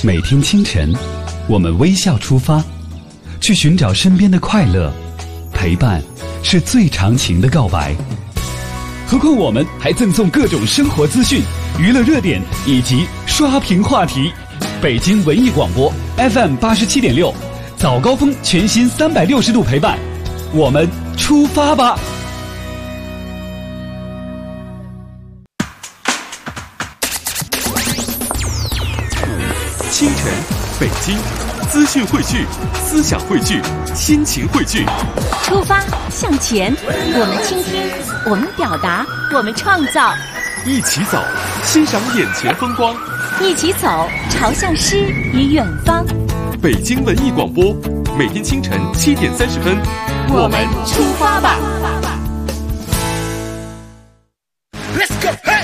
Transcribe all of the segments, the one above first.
每天清晨，我们微笑出发，去寻找身边的快乐。陪伴是最长情的告白。何况我们还赠送各种生活资讯、娱乐热点以及刷屏话题。北京文艺广播 FM 87.6，早高峰全新360度陪伴，我们出发吧！ 清晨，北京，资讯汇聚，思想汇聚，心情汇聚。 出发向前，我们倾听，我们表达，我们创造。 一起走，欣赏眼前风光。 一起走，朝向诗与远方。 北京文艺广播，每天清晨7点30分， 我们出发吧。 Let's go, hey!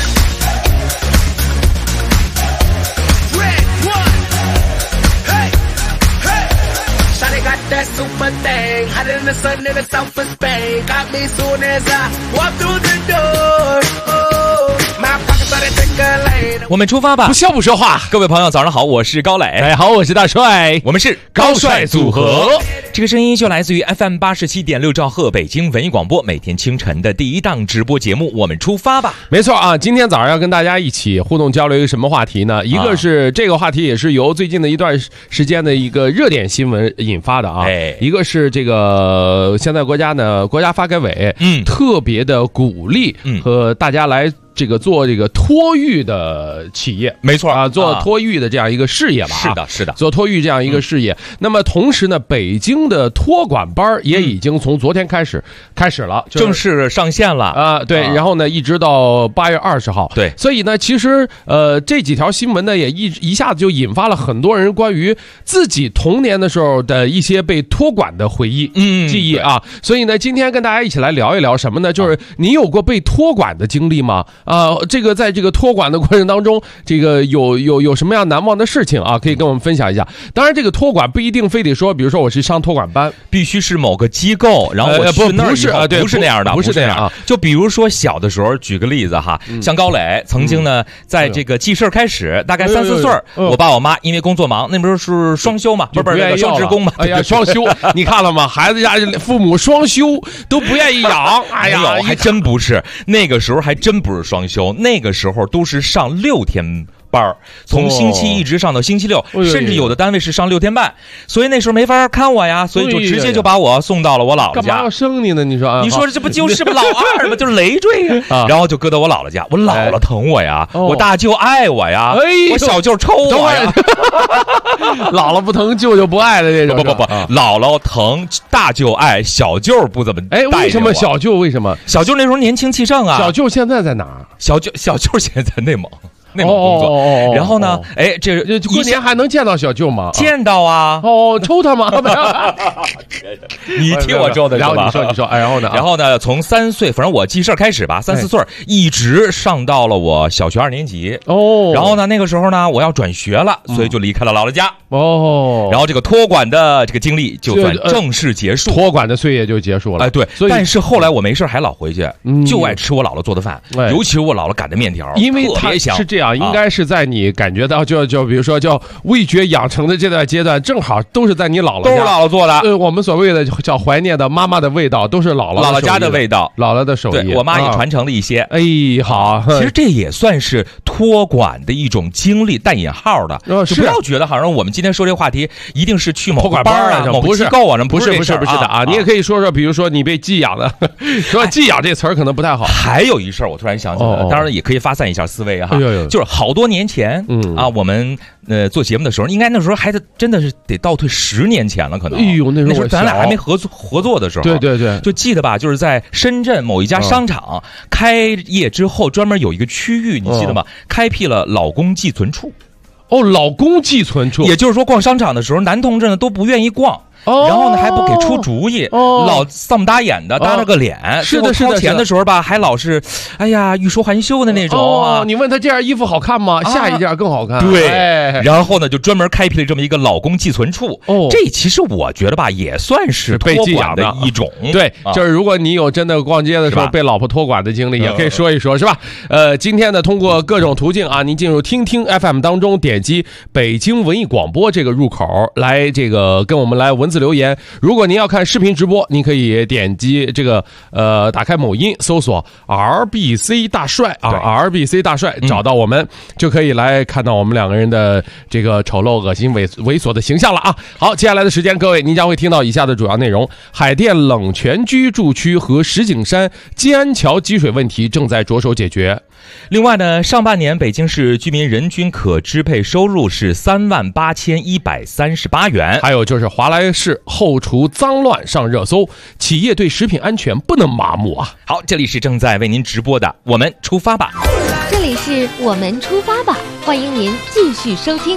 That super thing, hotter than the sun in the south of Spain. Got me soon as I walk through the door. Oh, my pockets started tickling. 我们出发吧， 不笑不说话。 各位朋友，早上好，我是高磊。 大家好，我是大帅， 我们是高帅组合。 这个声音就来自于 FM 87.6兆赫北京文艺广播，每天清晨的第一档直播节目。我们出发吧。 没错啊，今天早上要跟大家一起互动交流一个什么话题呢？一个是这个话题也是由最近的一段时间的一个热点新闻引发的啊。一个是这个现在国家发改委特别的鼓励和大家来这个做这个托育的企业， 没错啊， 做托育的这样一个事业吧。 是的， 做托育这样一个事业。那么同时呢，北京的托管班也已经从昨天开始了， 正式上线了啊。对，然后呢，一直到8月20号。 对， 所以呢，其实这几条新闻呢，也一下子就引发了很多人关于自己童年的时候的一些被托管的回忆、记忆啊。所以呢，今天跟大家一起来聊一聊什么呢？就是你有过被托管的经历吗？这个在这个托管的过程当中，这个有什么样难忘的事情啊？可以跟我们分享一下。当然，这个托管不一定非得说，比如说我是上托管班， 必须是某个机构，然后我去那儿不是啊，对， 不是那样的， 不是那样啊。 就比如说小的时候，举个例子哈，像高磊曾经呢，在这个记事开始，大概3、4岁，我爸我妈因为工作忙，那不是双休嘛，不是双职工嘛？ 哎呀，双休，你看了吗？孩子家父母双休都不愿意养，哎呀， 还真不是，那个时候还真不是双休，那个时候都是上6天班，从星期一直上到星期六，甚至有的单位是上6天半，所以那时候没法看我呀，所以就直接就把我送到了我姥姥家。 干嘛要生你呢？你说， 你说这不就是老二吗？就是累赘呀。然后就搁到我姥姥家，我姥姥疼我呀，我大舅爱我呀，我小舅抽我呀。 姥姥不疼，舅舅不爱的这种。 不，姥姥疼，大舅爱，小舅不怎么。 哎，为什么小舅？为什么小舅那时候年轻气盛啊？ 小舅现在在哪儿？ 小舅现在在内蒙工作，然后呢？哎，这过年还能见到小舅吗？ 见到啊！ 抽他吗？ 你听我说的， 然后你说，然后呢？ 然后呢？从3岁，反正我记事开始吧，3、4岁，一直上到了我小学2年级。然后呢，那个时候呢，我要转学了，所以就离开了姥姥家。然后这个托管的这个经历就算正式结束， 托管的岁月就结束了。 哎，对。但是后来我没事还老回去，就爱吃我姥姥做的饭，尤其是我姥姥擀的面条， 因为特别香。 是这样，应该是在你感觉到就比如说叫味觉养成的这段阶段，正好都是在你姥姥家， 都是姥姥做的。 我们所谓的叫怀念的妈妈的味道，都是姥姥家的味道， 姥姥的手艺。 对，我妈也传承了一些。 哎，好， 其实这也算是托管的一种经历，带引号的。就不要觉得好像我们今天说这个话题一定是去某个班啊、某个机构啊， 不是的啊。你也可以说，比如说你被寄养的，说寄养这词儿可能不太好。 还有一事儿，我突然想起来了，当然也可以发散一下思维哈，就是好多年前，我们做节目的时候，应该那时候还真的是得倒退10年前了，可能。 哎呦，那时候咱俩还没合作的时候， 对， 就记得吧，就是在深圳某一家商场开业之后，专门有一个区域，你记得吗？开辟了老公寄存处。 老公寄存处， 也就是说，逛商场的时候，男同志呢都不愿意逛。 然后呢还不给出主意，老丧不搭眼的搭了个脸， 是的， 掏钱的时候吧，还老是哎呀欲说还休的那种啊。 你问他这件衣服好看吗？下一件更好看。 对，然后呢就专门开辟了这么一个老公寄存处。这其实我觉得吧，也算是托管的一种。 对，就是如果你有真的逛街的时候被老婆托管的经历，也可以说一说，是吧？今天呢，通过各种途径啊，您进入听听 FM 当中，点击北京文艺广播这个入口来这个跟我们来文字留言。如果您要看视频直播，您可以点击这个打开某音搜索 RBC 大帅啊 ，RBC 大帅找到我们就可以来看到我们两个人的这个丑陋、恶心、猥琐的形象了啊。好，接下来的时间，各位您将会听到以下的主要内容：海淀冷泉居住区和石景山金安桥积水问题正在着手解决。 另外呢，上半年北京市居民人均可支配收入是38138元。 还有就是华莱士后厨脏乱上热搜，企业对食品安全不能麻木啊。 好，这里是正在为您直播的我们出发吧。 这里是我们出发吧，欢迎您继续收听。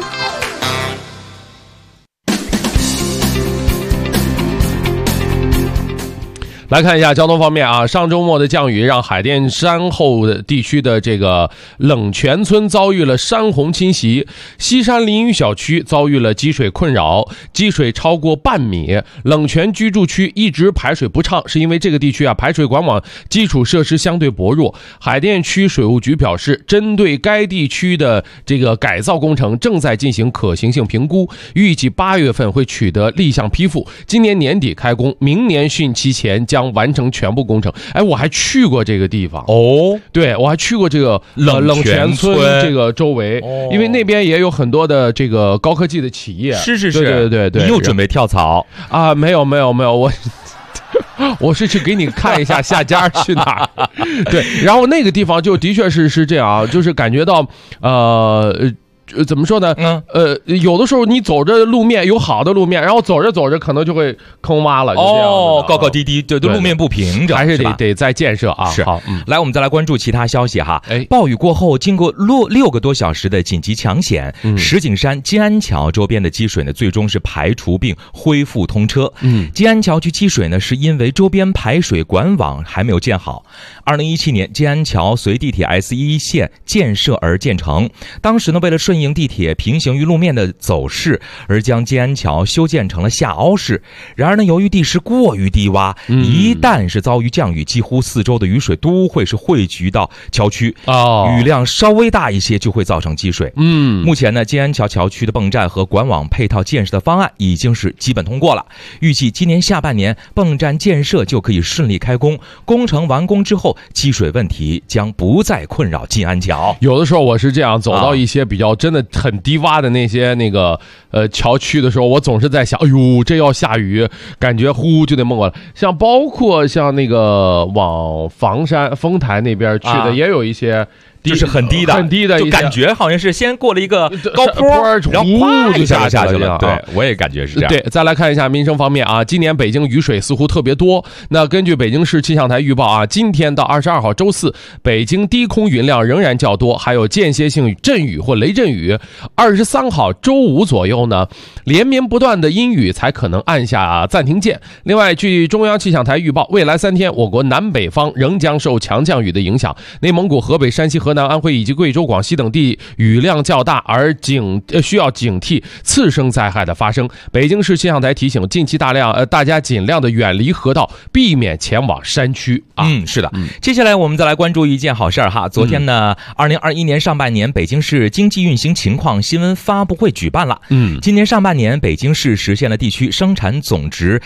来看一下交通方面啊，上周末的降雨让海淀山后地区的这个冷泉村遭遇了山洪侵袭，西山淋雨小区遭遇了积水困扰，积水超过半米，冷泉居住区一直排水不畅，是因为这个地区啊排水管网基础设施相对薄弱。海淀区水务局表示，针对该地区的这个改造工程正在进行可行性评估，预计8月份会取得立项批复，今年年底开工，明年汛期前将完成全部工程。哎，我还去过这个地方哦， 对，我还去过这个冷泉村这个周围，因为那边也有很多的这个高科技的企业。 是， 对， 你又准备跳槽啊？没有，我是去给你看一下下家去哪儿。对，然后那个地方就的确是这样啊，就是感觉到怎么说呢？有的时候你走着路面有好的路面，然后走着可能就会坑洼了，就这样高高低低，对，路面不平整， 还是得再建设啊。 是，好，来，我们再来关注其他消息哈。暴雨过后，经过6个多小时的紧急抢险，石景山金安桥周边的积水呢，最终是排除并恢复通车。金安桥区积水呢，是因为周边排水管网还没有建好。2017年，金安桥随地铁 S1 线建设而建成，当时呢，为了顺应地铁平行于路面的走势，而将金安桥修建成了下凹式。然而呢，由于地势过于低洼，一旦是遭遇降雨，几乎四周的雨水都会是汇聚到桥区，雨量稍微大一些就会造成积水。目前呢，金安桥桥区的泵站和管网配套建设的方案已经是基本通过了，预计今年下半年泵站建设就可以顺利开工。工程完工之后，积水问题将不再困扰金安桥。 有的时候我是这样，走到一些比较真的很低洼的那些桥区的时候，我总是在想，哎呦，这要下雨，感觉呼就得蒙过来。像包括像那个往房山丰台那边去的，也有一些。 就是很低的，就感觉好像是先过了一个高坡，然后哗就下去了。对，我也感觉是这样。 对，再来看一下民生方面啊，今年北京雨水似乎特别多。那根据北京市气象台预报啊，今天到22号周四，北京低空云量仍然较多，还有间歇性阵雨或雷阵雨。23号周五左右呢，连绵不断的阴雨才可能按下暂停键。另外，据中央气象台预报，未来3天我国南北方仍将受强降雨的影响，内蒙古、河北、山西、河南、安徽以及贵州、广西等地雨量较大，而需要警惕次生灾害的发生。北京市气象台提醒，近期大家尽量的远离河道，避免前往山区啊。 是的。接下来我们再来关注一件好事哈。昨天呢，2021年上半年北京市经济运行情况新闻发布会举办了。今年上半年北京市实现了地区生产总值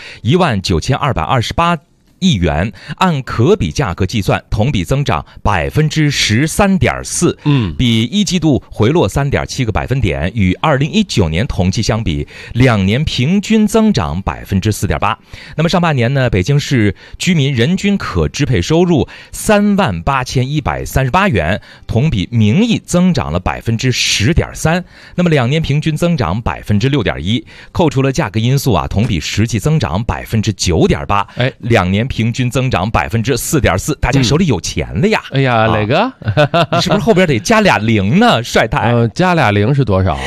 19228亿元，按可比价格计算，同比增长13.4%，比一季度回落3.7个百分点，与2019年同期相比，2年平均增长4.8%。那么上半年呢，北京市居民人均可支配收入38138元，同比名义增长了10.3%，那么2年平均增长6.1%，扣除了价格因素啊，同比实际增长9.8%，2年平均增长4.4%，大家手里有钱了呀！ 哎呀，哪个？ 你是不是后边得加俩零呢？帅太， 加俩零是多少？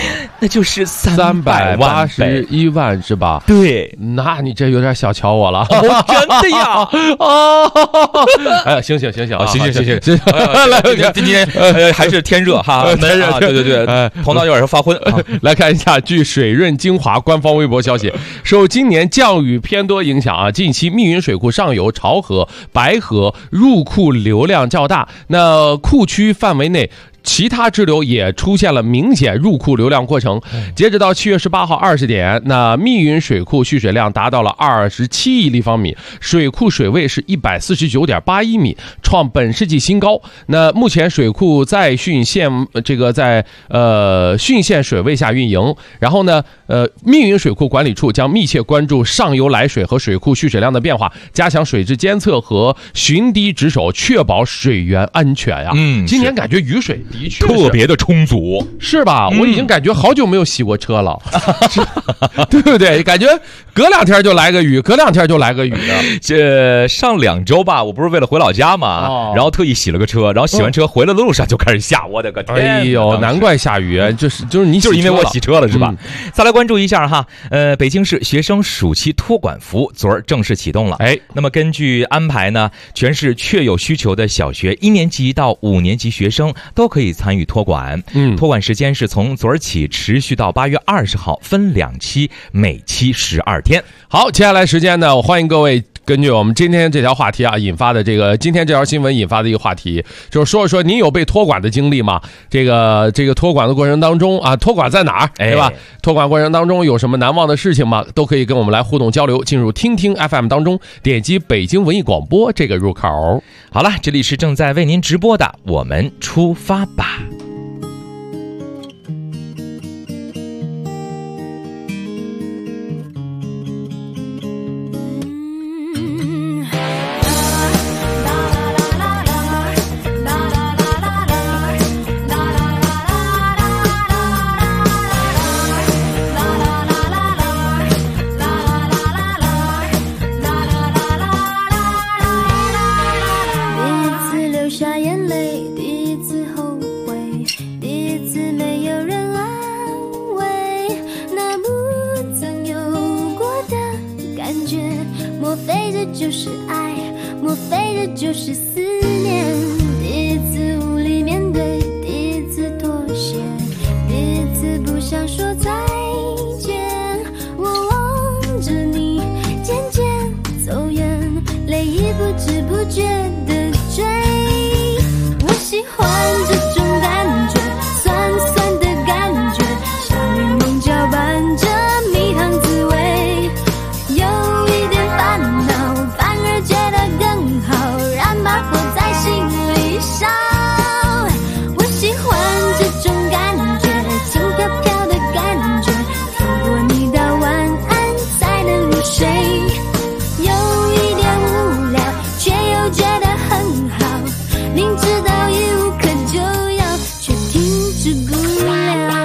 那就是381 万是吧？ 对， 那你这有点小瞧我了。 真的呀！ 哎，行，行， 来，今天还是天热哈，闷热，对，头脑有点发昏。 来看一下，据水润精华官方微博消息，受今年降雨偏多影响啊，近期密云水库上游潮河、白河入库流量较大，那库区范围内其他支流也出现了明显入库流量过程。截止到7月18号20点，那密云水库蓄水量达到了27亿立方米，水库水位是149.81米，创本世纪新高。那目前水库在汛县在汛县水位下运营。然后呢，密云水库管理处将密切关注上游来水和水库蓄水量的变化，加强水质监测和巡堤值守，确保水源安全呀。今年感觉雨水的确特别的充足， 是吧？我已经感觉好久没有洗过车了，对不对？感觉隔2天就来个雨，隔2天就来个雨的。 这上2周吧，我不是为了回老家嘛，然后特意洗了个车，然后洗完车回来的路上就开始下，我的个天！ 哎呦，难怪下雨，就是你就是因为我洗车了是吧？再来关注一下哈，北京市学生暑期托管服务昨儿正式启动了。那么根据安排呢，全市确有需求的小学1年级到5年级学生都可以参与托管。托管时间是从昨儿起持续到8月20号，分2期，每期12天。 好，接下来时间呢，我欢迎各位根据我们今天这条话题啊引发的今天这条新闻引发的一个话题，就是说一说您有被托管的经历吗？这个托管的过程当中啊，托管在哪儿，对吧？托管过程当中有什么难忘的事情吗？都可以跟我们来互动交流。进入听听 FM 当中，点击北京文艺广播这个入口。 好了，这里是正在为您直播的，我们出发吧。 就是爱，莫非这就是思念？第一次无力面对，第一次妥协，第一次不想说再见。我望着你渐渐走远，泪已不知不觉地追。我喜欢这种感觉，酸酸的感觉，像柠檬搅拌着蜜糖滋味，有一点烦恼，反而觉得更好，燃把火在心里烧。我喜欢这种感觉，轻飘飘的感觉，透过你的晚安才能入睡，有一点无聊，却又觉得很好，明知道一无可救药，却停止不了。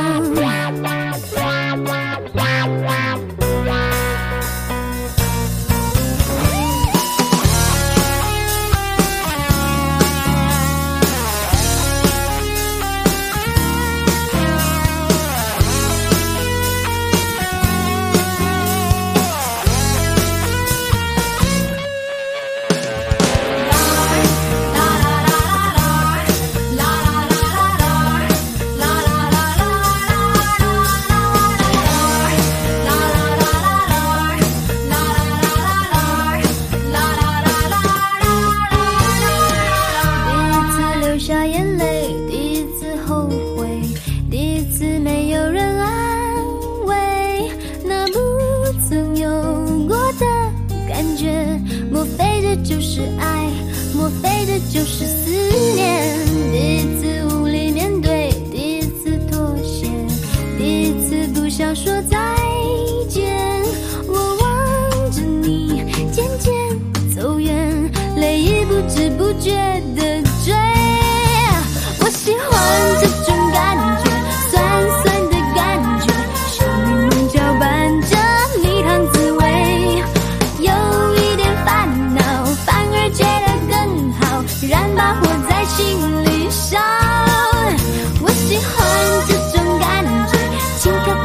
就是爱，莫非这就是思念？第一次无力面对，第一次妥协，第一次不想说再见。我望着你渐渐走远，泪已不知不觉地追。我喜欢这种感觉，酸酸的感觉，像柠檬搅拌着蜜糖滋味，有一点烦恼，反而觉得更好，燃把火在心里烧。我喜欢这种感觉，轻飘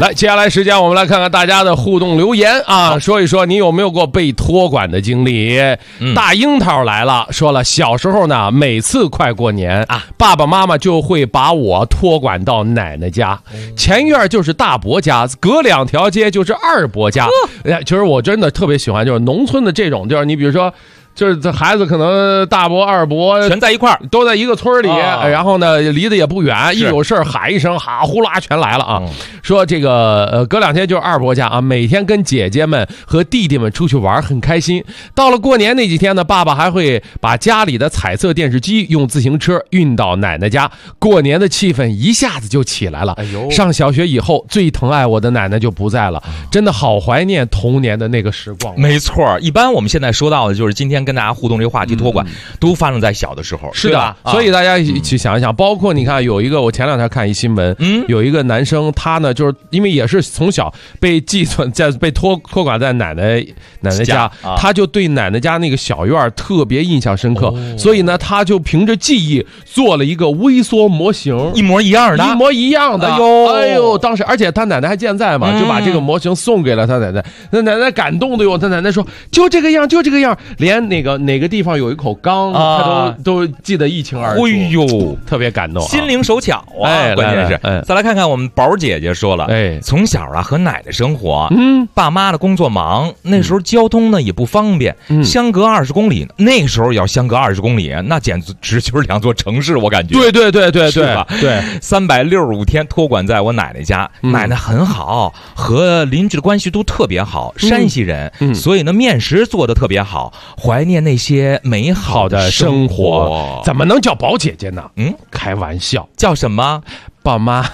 来，接下来时间我们来看看大家的互动留言啊，说一说你有没有过被托管的经历。大樱桃来了，说了小时候呢，每次快过年啊，爸爸妈妈就会把我托管到奶奶家，前院就是大伯家，隔2条街就是二伯家。其实我真的特别喜欢就是农村的这种，就是你比如说。就是这孩子可能大伯二伯全在一块儿， 都在一个村里，然后呢离得也不远，一有事喊一声，哈呼啦全来了啊。说这个隔2天就是二伯家啊，每天跟姐姐们和弟弟们出去玩，很开心。到了过年那几天呢，爸爸还会把家里的彩色电视机用自行车运到奶奶家，过年的气氛一下子就起来了。上小学以后，最疼爱我的奶奶就不在了，真的好怀念童年的那个时光。 没错，一般我们现在说到的就是今天跟大家互动这个话题托管，都发生在小的时候， 是的。所以大家一起想一想，包括你看有一个，我前2天看一新闻，有一个男生，他呢就是因为也是从小被寄存在被托管在奶奶家，他就对奶奶家那个小院特别印象深刻，所以呢他就凭着记忆做了一个微缩模型， 一模一样的。 哎呦，当时而且他奶奶还健在嘛，就把这个模型送给了他奶奶，那奶奶感动的哟，他奶奶说就这个样，连哪个地方有一口缸，他都记得一清二楚。 哎呦， 特别感动， 心灵手巧啊！关键是，再来看看我们宝姐姐说了，从小啊和奶奶生活，爸妈的工作忙，那时候交通呢也不方便，相隔20公里，那个时候要相隔20公里，那简直就是2座城市，我感觉。 对， 是吧？对，365天托管在我奶奶家，奶奶很好，和邻居的关系都特别好，山西人，所以呢面食做的特别好，怀念那些美好的生活。 怎么能叫宝姐姐呢？开玩笑， 叫什么？ 爸妈。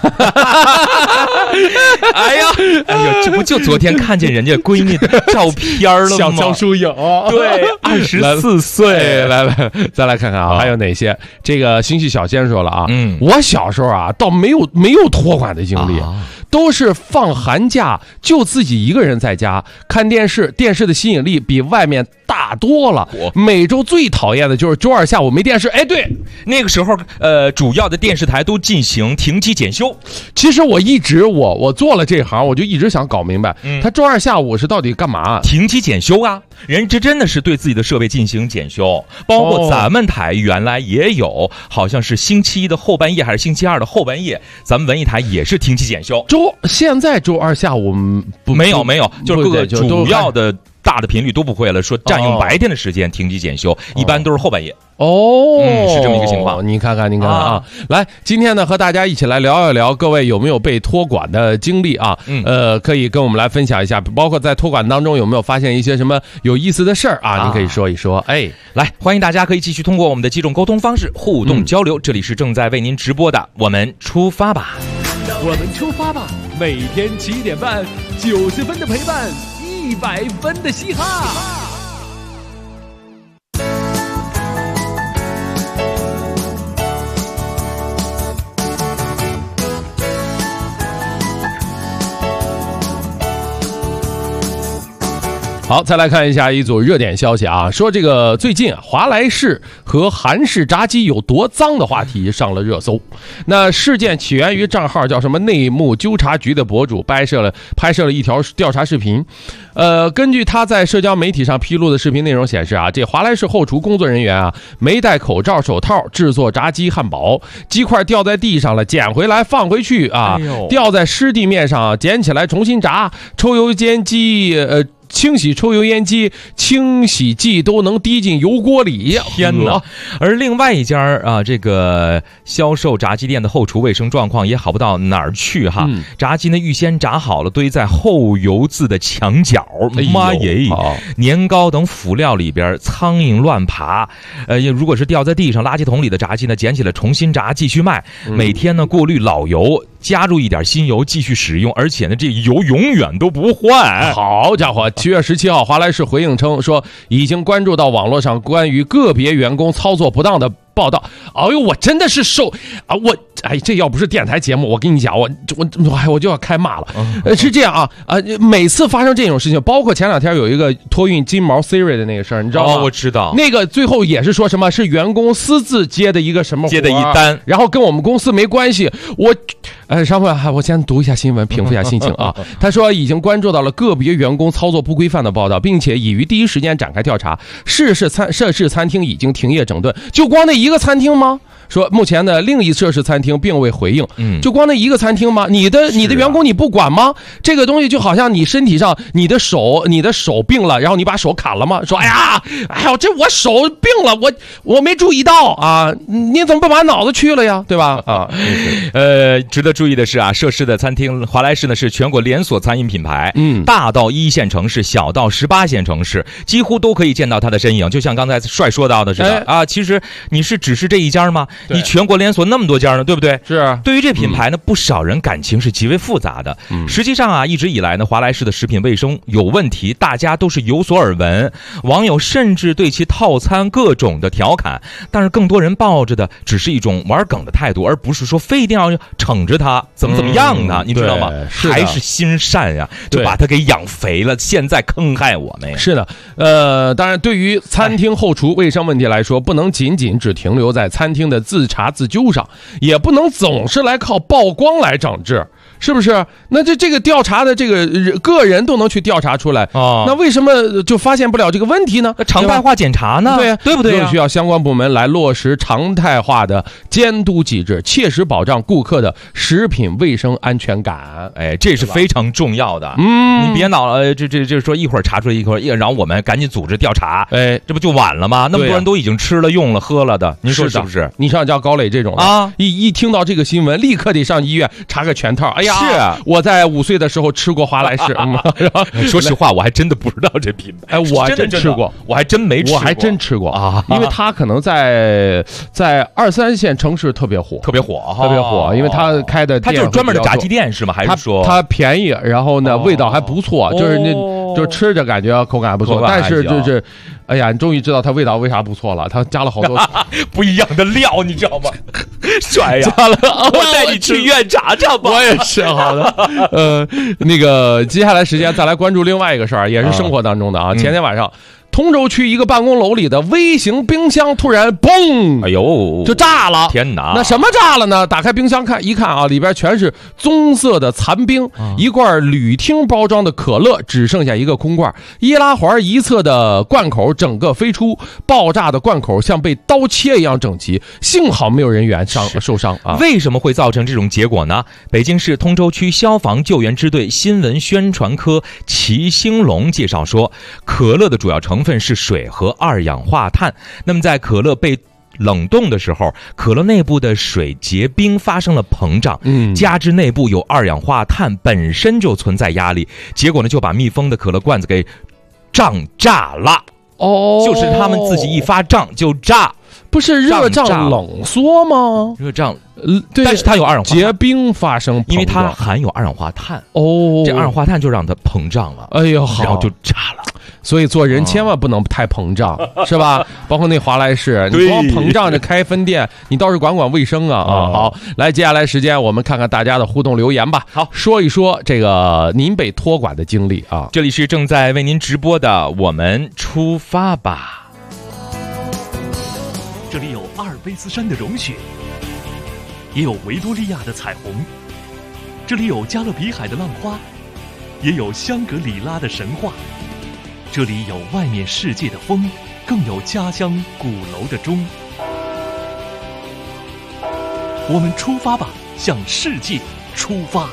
哎呀，这不就昨天看见人家闺女的照片了吗？ 小江疏影， 对，24岁。 来，再来看看啊，还有哪些？这个星系小仙说了啊，我小时候啊，倒没有托管的经历。都是放寒假就自己一个人在家看电视，电视的吸引力比外面大多了。每周最讨厌的就是周二下午没电视。对， 那个时候主要的电视台都进行停机检修。 其实我做了这行，我就一直想搞明白，他周二下午是到底干嘛？ 停机检修啊，人这真的是对自己的设备进行检修，包括咱们台原来也有，好像是星期1的后半夜还是星期2的后半夜，咱们文艺台也是停机检修。 现在周二下午没有，就是各个主要的大的频率都不会了，说占用白天的时间停机检修，一般都是后半夜。是这么一个情况。 你看看啊，来，今天呢和大家一起来聊一聊，各位有没有被托管的经历啊？可以跟我们来分享一下，包括在托管当中有没有发现一些什么有意思的事儿啊？你可以说一说。 来，欢迎大家可以继续通过我们的几种沟通方式互动交流。这里是正在为您直播的，我们出发吧。 我们出发吧，每天7点半，90分的陪伴，100分的嘻哈。 好，再来看一下一组热点消息啊，说这个最近华莱士和韩式炸鸡有多脏的话题上了热搜。那事件起源于账号叫什么内幕纠察局的博主拍摄了一条调查视频。根据他在社交媒体上披露的视频内容显示啊，这华莱士后厨工作人员啊没戴口罩手套制作炸鸡汉堡，鸡块掉在地上了，捡回来放回去啊，掉在湿地面上捡起来重新炸，抽油烟机清洗抽油烟机清洗剂都能滴进油锅里， 天哪！而另外一家啊，这个销售炸鸡店的后厨卫生状况也好不到哪儿去哈。炸鸡呢预先炸好了，堆在后油渍的墙角，妈耶！年糕等辅料里边苍蝇乱爬。如果是掉在地上垃圾桶里的炸鸡呢，捡起来重新炸继续卖。每天呢过滤老油，加入一点新油继续使用，而且呢这油永远都不换。 好家伙！7月17号，华莱士回应称说，已经关注到网络上关于个别员工操作不当的报道。哎呦，我真的是我这要不是电台节目，我跟你讲，我就要开骂了。是这样啊，每次发生这种事情，包括前2天有一个托运金毛 Siri 的那个事儿，你知道吗？ 我知道。 那个最后也是说什么是员工私自接的一个什么活接的一单， 然后跟我们公司没关系。上回我先读一下新闻，平复一下心情啊。他说已经关注到了个别员工操作不规范的报道，并且已于第一时间展开调查。涉事餐厅已经停业整顿，就光那一个餐厅吗？说目前的另一涉事餐厅并未回应，就光那一个餐厅吗？你的员工你不管吗？这个东西就好像你身体上你的手病了，然后你把手砍了吗？说哎呦，这我手病了，我没注意到啊，你怎么不把脑子去了呀？对吧？ 值得注意的是啊，涉事的餐厅华莱士呢是全国连锁餐饮品牌，大到1线城市，小到18线城市，几乎都可以见到它的身影。就像刚才帅说到的似的啊，其实你是只是这一家吗？你全国连锁那么多家呢，对不对？ 是啊。 对于这品牌呢，不少人感情是极为复杂的。实际上啊，一直以来呢，华莱士的食品卫生有问题，大家都是有所耳闻。网友甚至对其套餐各种的调侃，但是更多人抱着的只是一种玩梗的态度，而不是说非一定要惩治他怎么样呢？你知道吗？还是心善呀，就把他给养肥了。现在坑害我们。 是的，当然，对于餐厅后厨卫生问题来说，不能仅只停留在餐厅的自查自纠上，也不能总是来靠曝光来整治。是不是？那这个调查的这个个人都能去调查出来啊，那为什么就发现不了这个问题呢？ 常态化检查呢？对不对？ 更需要相关部门来落实常态化的监督机制，切实保障顾客的食品卫生安全感。 这是非常重要的。你别恼了，这说一会儿查出来一会儿，然后我们赶紧组织调查，这不就晚了吗？那么多人都已经吃了、用了、喝了的，您说是不是？ 你像高磊这种啊，一听到这个新闻，立刻得上医院查个全套。哎呀。 是啊， 我在5岁的时候吃过华莱士。 说实话，我还真的不知道这品牌。 我还真吃过， 我还真没吃过， 我还真吃过啊！因为它可能在2、3线城市特别火，因为它开的店， 它就是专门的炸鸡店是吗？还是说它便宜，然后呢味道还不错，就吃着感觉口感还不错，但是就是哎呀，你终于知道它味道为啥不错了，它加了好多不一样的料，你知道吗？帅呀！ 加了， 我带你去医院查查吧。 我也是，好的。那个接下来时间再来关注另外一个事儿，也是生活当中的啊。前天晚上，通州区一个办公楼里的微型冰箱突然嘣， 哎呦， 就炸了！ 天哪！ 那什么炸了呢？打开冰箱一看啊，里边全是棕色的残冰，一罐铝听包装的可乐只剩下一个空罐，易拉环一侧的罐口整个飞出，爆炸的罐口像被刀切一样整齐，幸好没有人员受伤啊。 为什么会造成这种结果呢？北京市通州区消防救援支队新闻宣传科齐兴龙介绍说，可乐的主要成分是水和2氧化碳。那么在可乐被冷冻的时候，可乐内部的水结冰发生了膨胀，加之内部有2氧化碳本身就存在压力，结果呢就把密封的可乐罐子给胀炸了。就是他们自己一发胀就炸。 不是热胀冷缩吗？ 热胀，对，但是它有2氧化碳结冰发生膨胀， 因为它含有2氧化碳。这2氧化碳就让它膨胀了。 哎呦，好， 然后就炸了。 所以做人千万不能太膨胀，是吧？包括那华莱士，你光膨胀着开分店，你倒是管卫生啊！好，来，接下来时间我们看看大家的互动留言吧。 好， 说一说这个您被托管的经历啊。 这里是正在为您直播的，我们出发吧。 这里有阿尔卑斯山的融雪，也有维多利亚的彩虹；这里有加勒比海的浪花，也有香格里拉的神话。这里有外面世界的风，更有家乡鼓楼的钟。我们出发吧，向世界出发。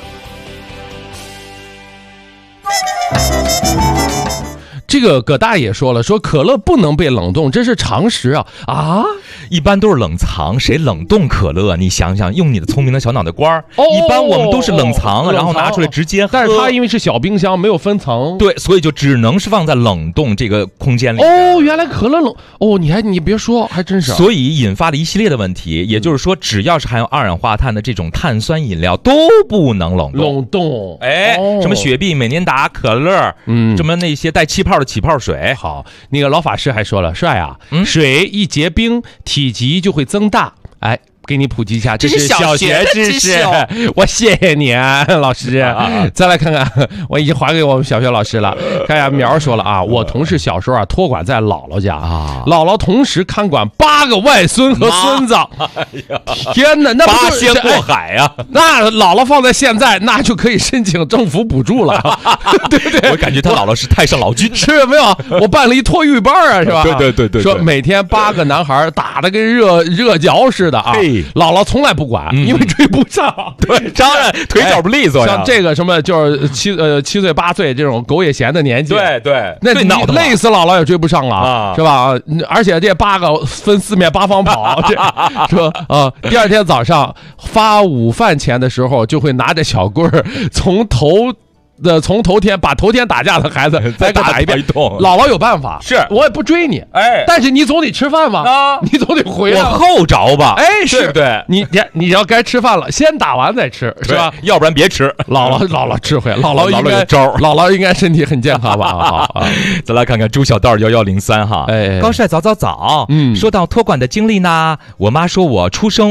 这个葛大爷说了，说可乐不能被冷冻，这是常识啊！ 一般都是冷藏，谁冷冻可乐？你想想，用你的聪明的小脑袋瓜一般我们都是冷藏，然后拿出来直接喝。 但是它因为是小冰箱，没有分层， 对，所以就只能是放在冷冻这个空间里。 原来可乐冷你别说，还真是。 所以引发了一系列的问题，也就是说，只要是含有2氧化碳的这种碳酸饮料都不能冷冻。什么雪碧、美年达、可乐，什么那些带气泡的起泡水。 好，那个老法师还说了，帅啊，水一结冰，体积就会增大。 给你普及一下， 这是小学知识。我谢谢你啊，老师。再来看看，我已经还给我们小学老师了。看一下苗说了啊，我同事小时候啊托管在姥姥家啊，姥姥同时看管8个外孙和孙子。哎呀，天哪，那不八仙过海呀！ 那姥姥放在现在，那就可以申请政府补助了，对不对？ 我感觉他姥姥是太上老君， 是没有？我办了一托育班啊，是吧？ 对， 说每天8个男孩打得跟热嚼似的啊，姥姥从来不管，因为追不上。 对，当然腿脚不利索呀。 像这个什么就是7岁8岁这种狗也闲的年纪， 对， 那你累死姥姥也追不上了，是吧？而且这8个分4面8方跑，说第二天早上发午饭钱的时候，就会拿着小棍儿从头天把头天打架的孩子再打一遍。姥姥有办法， 是我也不追你，但是你总得吃饭吧？你总得回来。 我后着吧？ 是对， 你要该吃饭了，先打完再吃，是吧？ 要不然别吃。 姥姥智慧，姥姥有招，姥姥应该身体很健康吧？ 再来看看朱小道1103哈，高帅早，说到托管的经历呢，我妈说我出生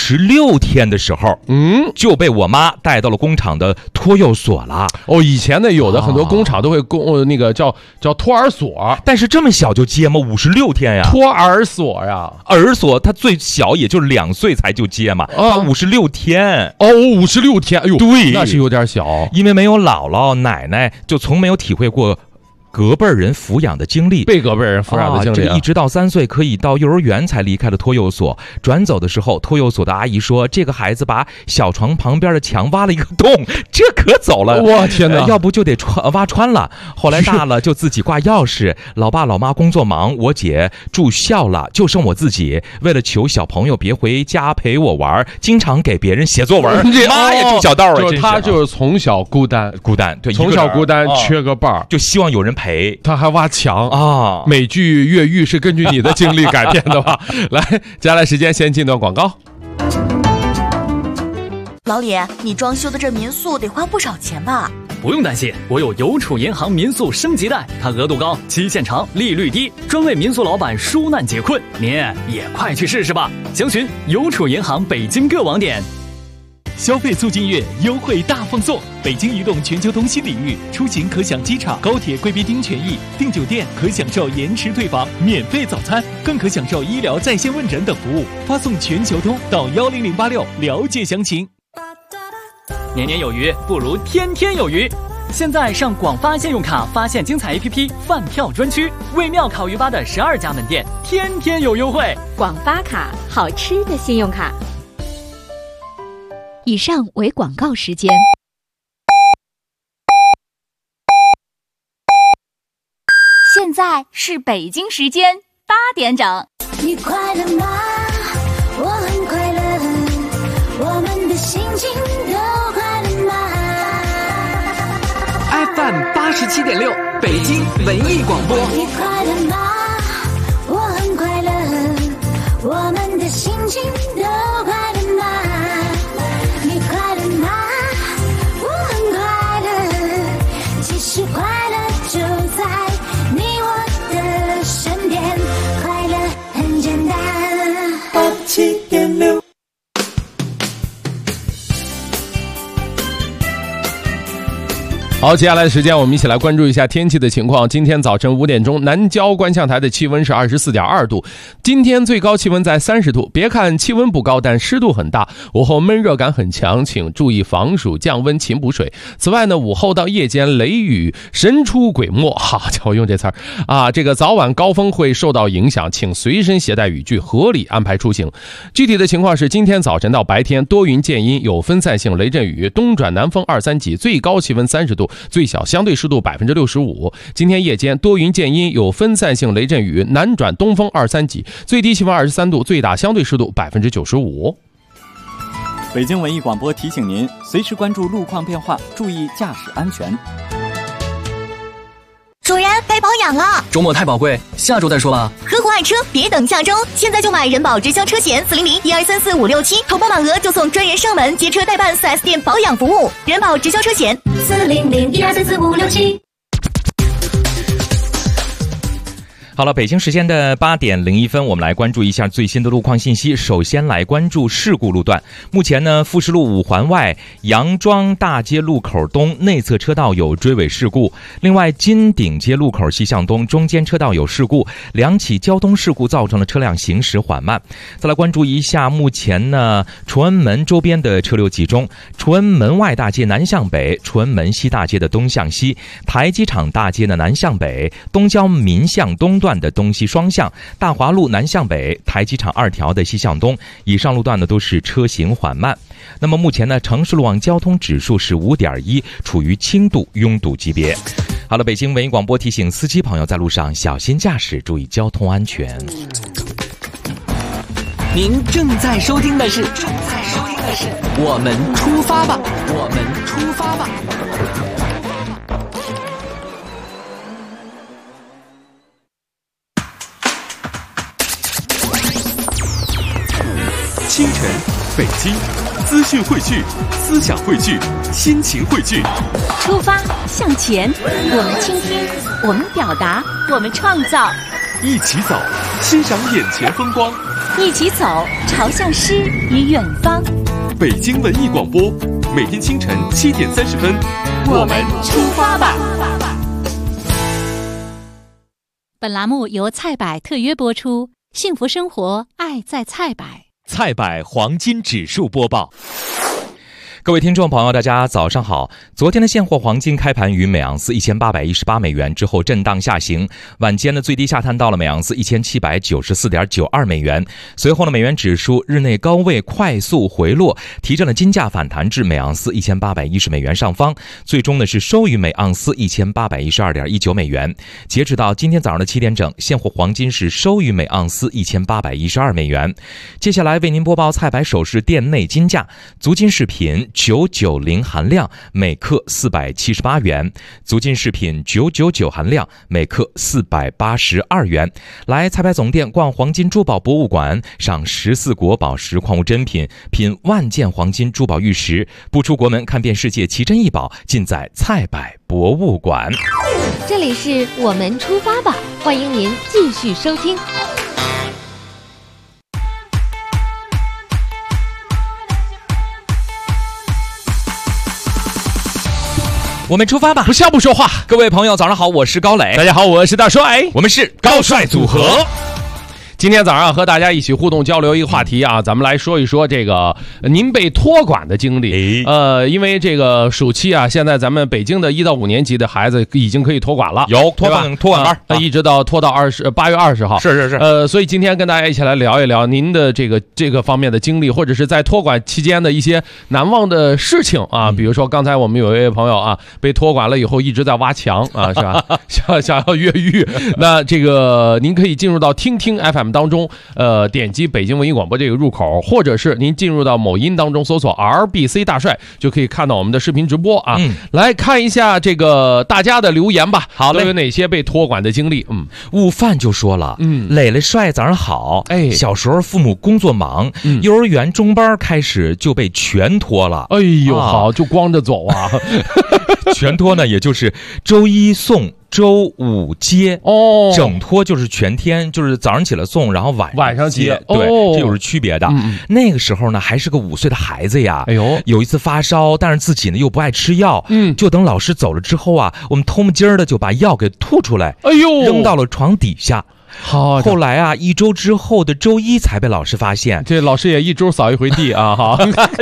56天的时候，就被我妈带到了工厂的托幼所了。 以前呢，有的很多工厂都会那个叫托儿所， 但是这么小就接吗？56天呀， 托儿所呀， 儿所他最小也就是2岁才就接嘛，他56天 ，56天，哎呦， 对， 那是有点小， 因为没有姥姥奶奶，就从没有体会过隔辈人抚养的经历， 被隔辈人抚养的经历， 这一直到3岁可以到幼儿园才离开了托幼所。转走的时候，托幼所的阿姨说，这个孩子把小床旁边的墙挖了一个洞，这可走了。 我天哪， 要不就得挖穿了。后来大了就自己挂钥匙，老爸老妈工作忙，我姐住校了，就剩我自己。为了求小朋友别回家陪我玩，经常给别人写作文。妈呀，朱小道啊， 就是他就是从小孤单， 对， 从小孤单，缺个伴儿， 就希望有人陪。 他还挖墙啊！美剧《越狱》是根据你的经历改编的吧？来，接下来时间先进段广告。 老李，你装修的这民宿得花不少钱吧？ 不用担心，我有邮储银行民宿升级贷，它额度高，期限长，利率低，专为民宿老板纾难解困。您也快去试试吧！详询邮储银行北京各网点。 消费促进月优惠大放送，北京移动全球通新领域，出行可享机场、高铁贵宾厅权益，订酒店可享受延迟退房、免费早餐，更可享受医疗在线问诊等服务。发送全球通到10086了解详情。 年年有余，不如天天有余。现在上广发信用卡发现精彩 APP 饭票专区，为庙烤鱼吧的12家门店天天有优惠。 广发卡，好吃的信用卡。以上为广告时间。 现在是北京时间8点整。 你快乐吗？我很快乐，我们的心情都快乐吗 ？FM 87.6，北京文艺广播。 你快乐吗？我很快乐，我们的心情都快乐吗？你快乐吗？我很快乐，其实快乐就在你我的身边，快乐很简单。87.6。 好，接下来的时间我们一起来关注一下天气的情况。今天早晨5点钟，南郊观象台的气温是24.2度，今天最高气温在30度。别看气温不高，但湿度很大，午后闷热感很强，请注意防暑降温勤补水。此外呢，午后到夜间雷雨神出鬼没，好家伙，用这词儿啊！这个早晚高峰会受到影响，请随身携带雨具，合理安排出行。具体的情况是，今天早晨到白天多云见阴，有分散性雷阵雨，东转南风2、3级，最高气温30度。最小相对湿度65%。今天夜间多云见阴，有分散性雷阵雨，南转东风2、3级，最低气温23度，最大相对湿度95%。 北京文艺广播提醒您，随时关注路况变化，注意驾驶安全。 主人，该保养了。 周末太宝贵，下周再说吧。 合伙爱车，别等下周，现在就买人保直销车险400-1234-567，投保满额就送专人上门接车代办4S 店保养服务。人保直销车险 400-1234-567。 好了，北京时间的8点01分，我们来关注一下最新的路况信息。首先来关注事故路段。目前呢，富士路5环外杨庄大街路口东内侧车道有追尾事故，另外金鼎街路口西向东中间车道有事故，2起交通事故造成了车辆行驶缓慢。再来关注一下，目前呢，崇恩门周边的车流集中，崇恩门外大街南向北，崇恩门西大街的东向西，台机场大街的南向北，东郊民巷东段的东西双向，大华路南向北，台机场2条的西向东，以上路段呢都是车行缓慢。那么目前呢，城市路网交通指数是5.1，处于轻度拥堵级别。好了，北京文艺广播提醒司机朋友在路上小心驾驶，注意交通安全。 您正在收听的是我们出发吧，我们出发吧。 清晨，北京，资讯汇聚，思想汇聚，心情汇聚。 出发向前，我们倾听，我们表达，我们创造。 一起走，欣赏眼前风光。 一起走，朝向诗与远方。 北京文艺广播，每天清晨7点30分， 我们出发吧。本栏目由菜百特约播出，幸福生活，爱在菜百。 菜百黄金指数播报。 各位听众朋友，大家早上好。昨天的现货黄金开盘于每盎司1818美元之后震荡下行，晚间的最低下探到了每盎司1794.92美元。随后呢，美元指数日内高位快速回落，提振了金价反弹至每盎司1810美元上方，最终呢是收于每盎司1812.19美元。截止到今天早上的7点整，现货黄金是收于每盎司1812美元。接下来为您播报菜百首饰店内金价，足金饰品990含量每克478元，足金饰品999含量每克482元。来菜百总店逛黄金珠宝博物馆，赏14国宝石矿物珍品，品万件黄金珠宝玉石，不出国门看遍世界奇珍异宝，尽在菜百博物馆。 这里是我们出发吧，欢迎您继续收听。 我们出发吧， 不笑不说话。 各位朋友早上好，我是高磊。 大家好，我是大帅， 我们是高帅组合。 今天早上和大家一起互动交流一个话题啊，咱们来说一说这个您被托管的经历。因为这个暑期啊，现在咱们北京的1到5年级的孩子已经可以托管了， 有托管班， 一直到托到8月20号。 是。 所以今天跟大家一起来聊一聊您的这个方面的经历，或者是在托管期间的一些难忘的事情啊。比如说刚才我们有一位朋友啊，被托管了以后一直在挖墙啊，是吧？想要越狱。那这个您可以进入到听听 FM。当中点击北京文艺广播这个入口，或者是您进入到某音当中搜索 RBC 大帅，就可以看到我们的视频直播啊。来看一下这个大家的留言吧。好，都有哪些被托管的经历？ 悟饭就说了，磊磊帅早上好。小时候父母工作忙，幼儿园中班开始就被全托了。 哎呦，好，就光着走啊。 全托呢，也就是周一送，周五接。整托就是全天，就是早上起来送，然后晚上接。对，这有是区别的。那个时候呢，还是个5岁的孩子呀。有一次发烧，但是自己呢又不爱吃药，就等老师走了之后啊，我们偷摸鸡儿的就把药给吐出来，扔到了床底下。后来啊，1周之后的周一才被老师发现。 这老师也1周扫一回地啊，哈。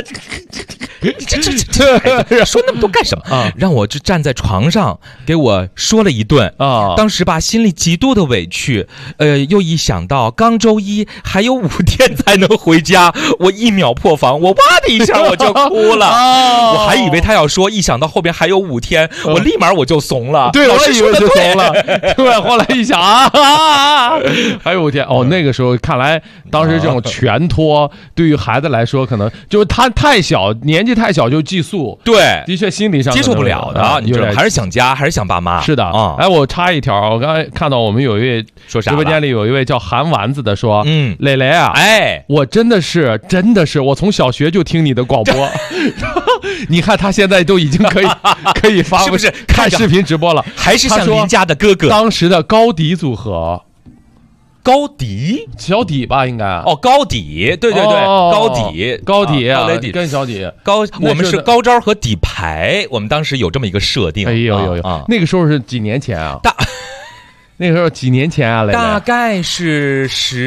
这说那么多干什么啊？让我就站在床上给我说了一顿啊！当时吧，心里极度的委屈，又一想到刚周一还有5天才能回家，我一秒破防，我哇的一下我就哭了。我还以为他要说，一想到后边还有5天，我立马我就怂了。 对，我也以为就怂了。对，后来一想还有5天哦，那个时候看来，当时这种全托对于孩子来说，可能就是他太小，年纪太小就寄宿， 对， 的确心理上接受不了的，你知道，还是想家，还是想爸妈。 是的啊。我插一条，我刚才看到我们有一位说啥， 直播间里有一位叫韩丸子的说，磊磊啊，我真的是，我从小学就听你的广播，你看他现在都已经可以发， 是不是看视频直播了？ 还是像邻家的哥哥， 当时的高迪组合。 高底小底吧，应该哦，高底，对对对，高底跟小底我们是高招和底牌，我们当时有这么一个设定。 哎呦，那个时候是几年前啊？那个时候几年前啊？ 大概是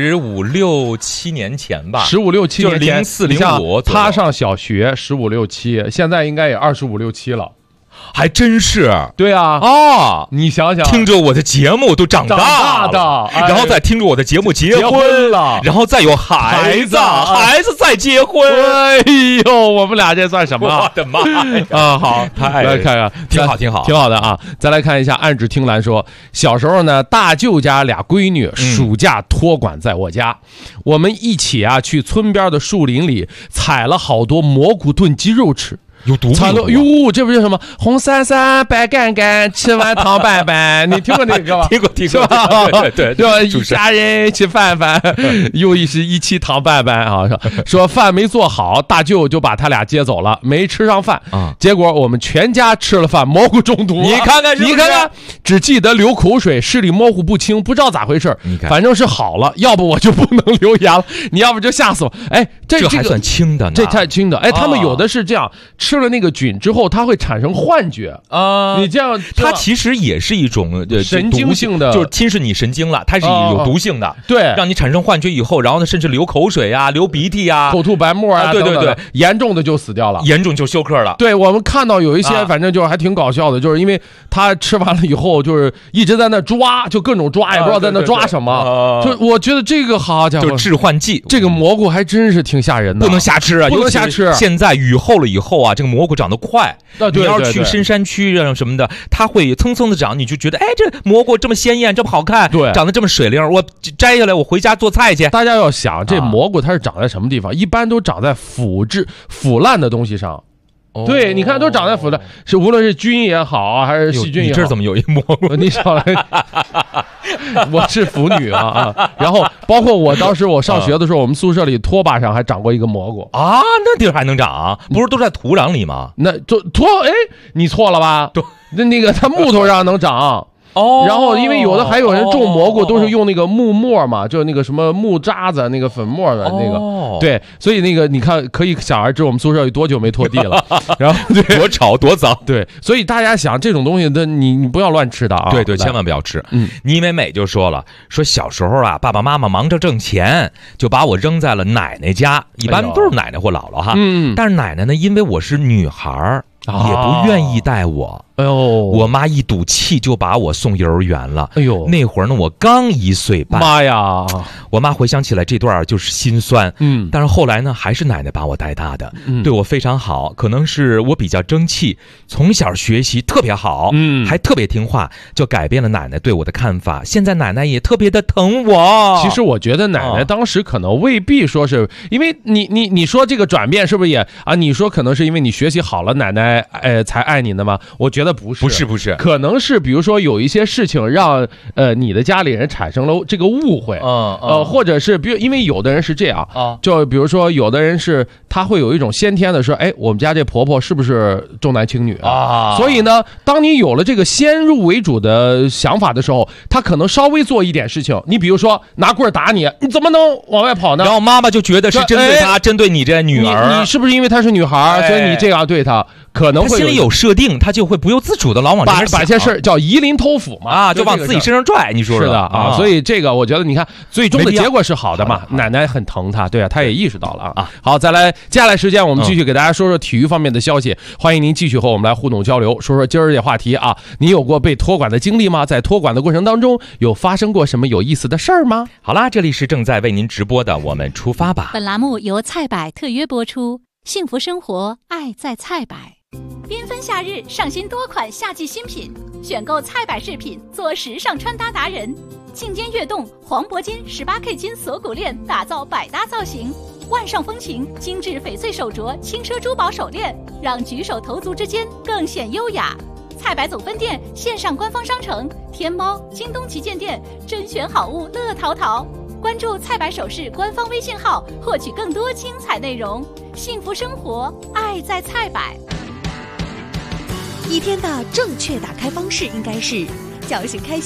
15、6、7年前吧。 15、6、7年前， 就是04、05。 他上小学15、6、7，现在应该也25、6、7了。 还真是， 对啊，你想想， 听着我的节目都长大了，然后再听着我的节目结婚了，然后再有孩子再结婚， 哎呦，我们俩这算什么？ 我的妈呀！ 好，来看看，挺好的啊。再来看一下，暗指听兰说，小时候呢，大舅家俩闺女暑假托管在我家，我们一起啊去村边的树林里采了好多蘑菇炖鸡肉吃。 有毒哟，这不是什么红伞伞白杆杆，吃完汤拌拌，你听过那个歌吗？ 听过， 对吧？一家人一起饭饭，又是一起汤拌拌啊！说饭没做好，大舅就把他俩接走了，没吃上饭结果我们全家吃了饭，蘑菇中毒。 你看看， 只记得流口水，视力模糊不清，不知道咋回事。反正是好了，要不我就不能留言了，你要不就吓死我。哎， 这还算轻的呢， 这太轻的。哎，他们有的是这样吃了那个菌之后，它会产生幻觉啊！你这样， 它其实也是一种神经性的， 就是侵蚀你神经了，它是有毒性的， 对， 让你产生幻觉以后，然后呢，甚至流口水啊、流鼻涕啊、 口吐白沫啊， 对， 严重的就死掉了， 严重就休克了。 对，我们看到有一些，反正就还挺搞笑的，就是因为他吃完了以后，就是一直在那抓，就各种抓，也不知道在那抓什么。就我觉得这个好家伙， 就致幻剂， 这个蘑菇还真是挺吓人的， 不能瞎吃啊， 不能瞎吃。 现在雨厚了以后啊，这个蘑菇长得快，你要去深山区啊什么的，它会蹭蹭的长，你就觉得哎，这蘑菇这么鲜艳，这么好看， 对， 长得这么水灵，我摘下来，我回家做菜去。 大家要想，这蘑菇它是长在什么地方？一般都长在腐烂的东西上。对，你看都长在腐烂，是无论是菌也好啊，还是细菌也好。 你这怎么有一蘑菇？ 你少来，我是腐女啊！然后包括我当时我上学的时候，我们宿舍里拖把上还长过一个蘑菇啊，那地儿还能长？不是都在土壤里吗？ 那哎，你错了吧？那个它木头上能长。然后因为还有人种蘑菇都是用那个木末嘛，就是那个什么木渣子那个粉末的那个，对，所以那个你看可以想而知我们宿舍有多久没拖地了，然后对， 多吵多脏， 对，所以大家想这种东西的你不要乱吃的啊， 对，千万不要吃。倪美美就说了，说小时候啊，爸爸妈妈忙着挣钱，就把我扔在了奶奶家，一般都是奶奶或姥姥哈，但是奶奶呢，因为我是女孩也不愿意带我，我妈一赌气就把我送幼儿园了。那会儿呢，我刚1岁半。 妈呀！ 我妈回想起来这段就是心酸。但是后来呢，还是奶奶把我带大的，对我非常好。可能是我比较争气，从小学习特别好，还特别听话，就改变了奶奶对我的看法。现在奶奶也特别的疼我。 其实我觉得奶奶当时可能未必说是因为你说这个转变是不是也啊？你说可能是因为你学习好了，奶奶才爱你的吗？我觉得不是，可能是比如说有一些事情让你的家里人产生了这个误会，或者是因为有的人是这样就比如说有的人是他会有一种先天的说，哎，我们家这婆婆是不是重男轻女啊？所以呢，当你有了这个先入为主的想法的时候，他可能稍微做一点事情，你比如说拿棍打你怎么能往外跑呢？ 然后妈妈就觉得是针对她，针对你这女儿， 你是不是因为她是女孩，所以你这样对她？可能会他心里有设定，他就会不由自主的老往这边想， 把些事叫夷陵偷斧嘛， 就往自己身上拽。你说是的啊，所以这个我觉得你看，最终的结果是好的嘛。奶奶很疼他，对啊，他也意识到了啊。好，再来，接下来时间我们继续给大家说说体育方面的消息。欢迎您继续和我们来互动交流，说说今儿这话题啊。你有过被托管的经历吗？在托管的过程当中，有发生过什么有意思的事儿吗？ 好啦，这里是正在为您直播的，我们出发吧。 本栏目由菜百特约播出，幸福生活，爱在菜百。缤纷夏日，上新多款夏季新品，选购菜百饰品，做时尚穿搭达人。颈肩跃动黄铂金18K 金锁骨链，打造百搭造型。万上风情精致翡翠手镯，轻奢珠宝手链，让举手投足之间更显优雅。菜百总分店线上官方商城，天猫、京东旗舰店，甄选好物乐淘淘。关注菜百首饰官方微信号，获取更多精彩内容。幸福生活，爱在菜百。 一天的正确打开方式应该是叫醒开心，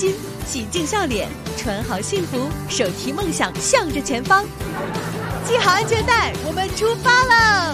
洗净笑脸，穿好幸福，手提梦想向着前方。系好安全带，我们出发喽！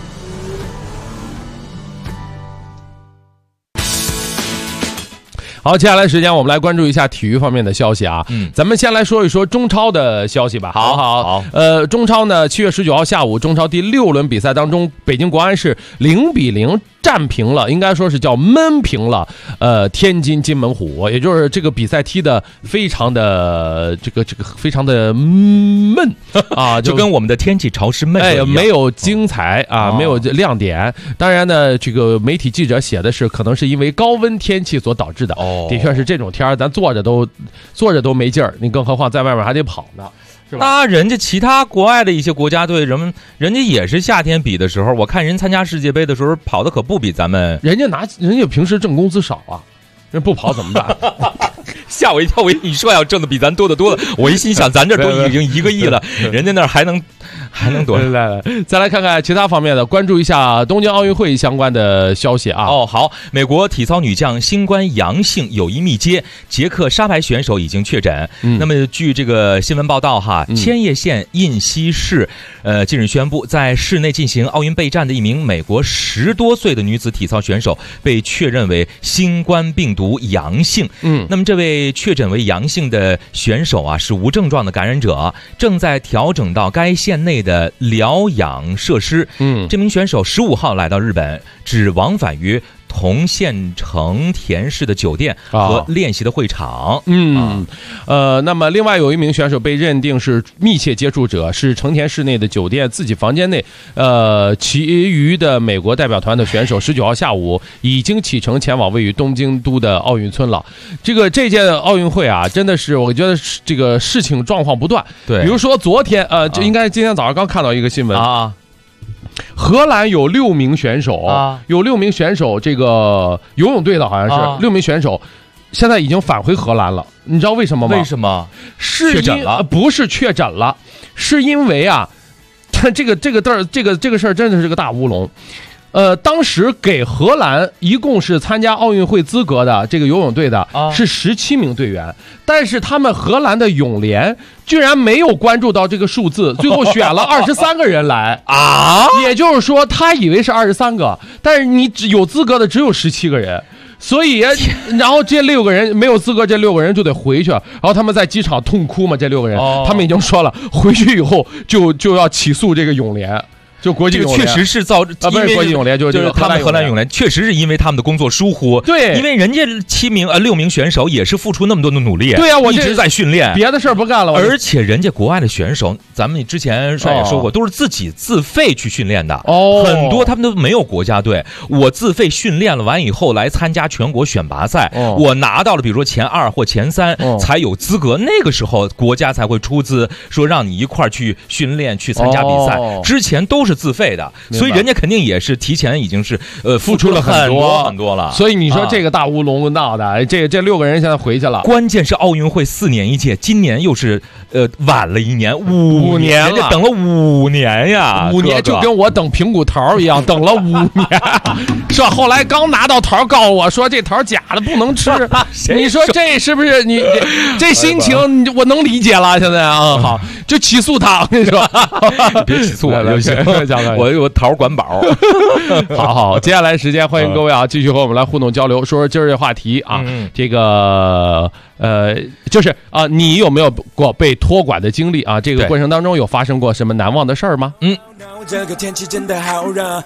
好，接下来时间我们来关注一下体育方面的消息啊。咱们先来说一说中超的消息吧。好。中超呢，7月19号下午，中超第6轮比赛当中，北京国安是0-0战平了，应该说是叫闷平了天津津门虎，也就是这个比赛踢的非常的这个非常的闷啊， 就跟我们的天气潮湿闷一样， 没有精彩啊，没有亮点。当然呢，这个媒体记者写的是可能是因为高温天气所导致的。的确是这种天儿，咱坐着都没劲儿，你更何况在外面还得跑呢。 那人家其他国外的一些国家队，人家也是夏天比的时候，我看人参加世界杯的时候跑的可不比咱们。 人家平时挣工资少啊，人不跑怎么办？ 吓我一跳！你说要挣的比咱多得多了，我一心想咱这都已经1个亿了，人家那儿还能多。 来，再来看看其他方面的，关注一下东京奥运会相关的消息啊。 好，美国体操女将新冠阳性有一密接，捷克沙排选手已经确诊。那么据这个新闻报道千叶县印西市近日宣布，在市内进行奥运备战的一名美国10多岁的女子体操选手被确认为新冠病毒阳性。那么这位确诊为阳性的选手是无症状的感染者，正在调整到该县内的疗养设施。这名选手15号来到日本，只往返于同县成田市的酒店和练习的会场。 那么另外有一名选手被认定是密切接触者，是成田市内的酒店自己房间内。其余的美国代表团的选手19号下午已经启程前往位于东京都的奥运村了。这届奥运会真的是我觉得这个事情状况不断。 对， 比如说昨天这应该今天早上刚看到一个新闻啊。荷兰有6名选手这个游泳队的好像是6名选手，现在已经返回荷兰了。你知道为什么吗？ 为什么？ 确诊了？不是确诊了，是因为这个事儿真的是个大乌龙。当时给荷兰一共是参加奥运会资格的这个游泳队的是17名队员，但是他们荷兰的泳联居然没有关注到这个数字，最后选了23个人来也就是说他以为是23个，但是你有资格的只有17个人。所以，然后这6个人没有资格，这6个人就得回去。然后他们在机场痛哭嘛，这6个人，他们已经说了，回去以后就要起诉这个泳联。就国际泳联确实是不是国际泳联，就是他们荷兰泳联，确实是因为他们的工作疏忽。 对， 因为人家6名选手也是付出那么多的努力。 对呀，我一直在训练， 别的事儿不干了。 而且人家国外的选手，咱们之前帅也说过，都是自己自费去训练的。很多他们都没有国家队，我自费训练了完以后来参加全国选拔赛，我拿到了比如说前2或前3，才有资格。那个时候国家才会出资说让你一块儿去训练去参加比赛，之前都是自费的，所以人家肯定也是提前已经是付出了很多了。 所以你说这个大乌龙闹的，这6个人现在回去了。 关键是奥运会4年一届，今年又是晚了1年 ，5年了， 人家等了5年呀 ，5年就跟我等苹果桃一样，等了5年。是吧？后来刚拿到桃，告诉我说这桃假的不能吃。你说这是不是你这心情我能理解了？现在好，就起诉他，我跟你说， 别起诉我就行。我有桃管饱。 好，接下来时间欢迎各位继续和我们来互动交流，说说今儿这话题啊。这个就是你有没有过被托管的经历啊？这个过程当中有发生过什么难忘的事儿吗？ 这个天气真的好热，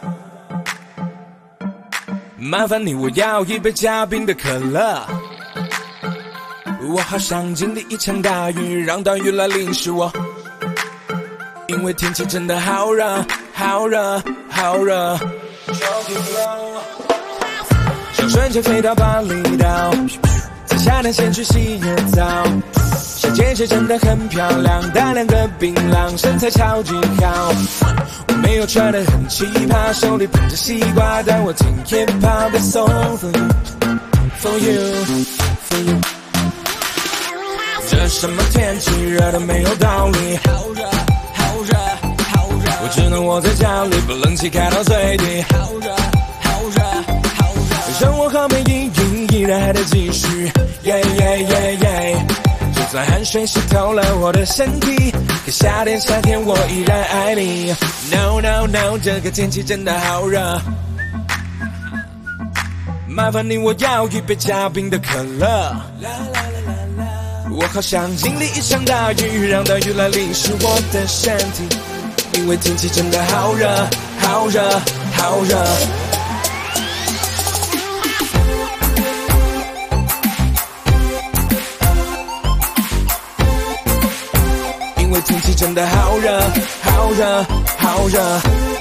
麻烦你我要一杯加冰的可乐。我好想经历一场大雨，让大雨来淋湿我，因为天气真的好热，好热，好热。像瞬间飞到巴厘岛，在夏天先去洗个澡。小姐姐真的很漂亮，带2个槟榔，身材超级好。我没有穿得很奇葩，手里捧着西瓜，但我听 hip hop the song for you, for you, for you。这什么天气，热得没有道理，好热，好热，好热。我只能窝在家里，把冷气开到最低，好热，好热，好热。生活和背影依然还得继续，耶耶耶耶。 在汗水湿透了我的身体，可夏天我依然爱你。No no no， 这个天气真的好热，麻烦你，我要一杯加冰的可乐。我好想经历一场大雨，让大雨来淋湿我的身体，因为天气真的好热，好热，好热。因为天气真的好热，好热，好热。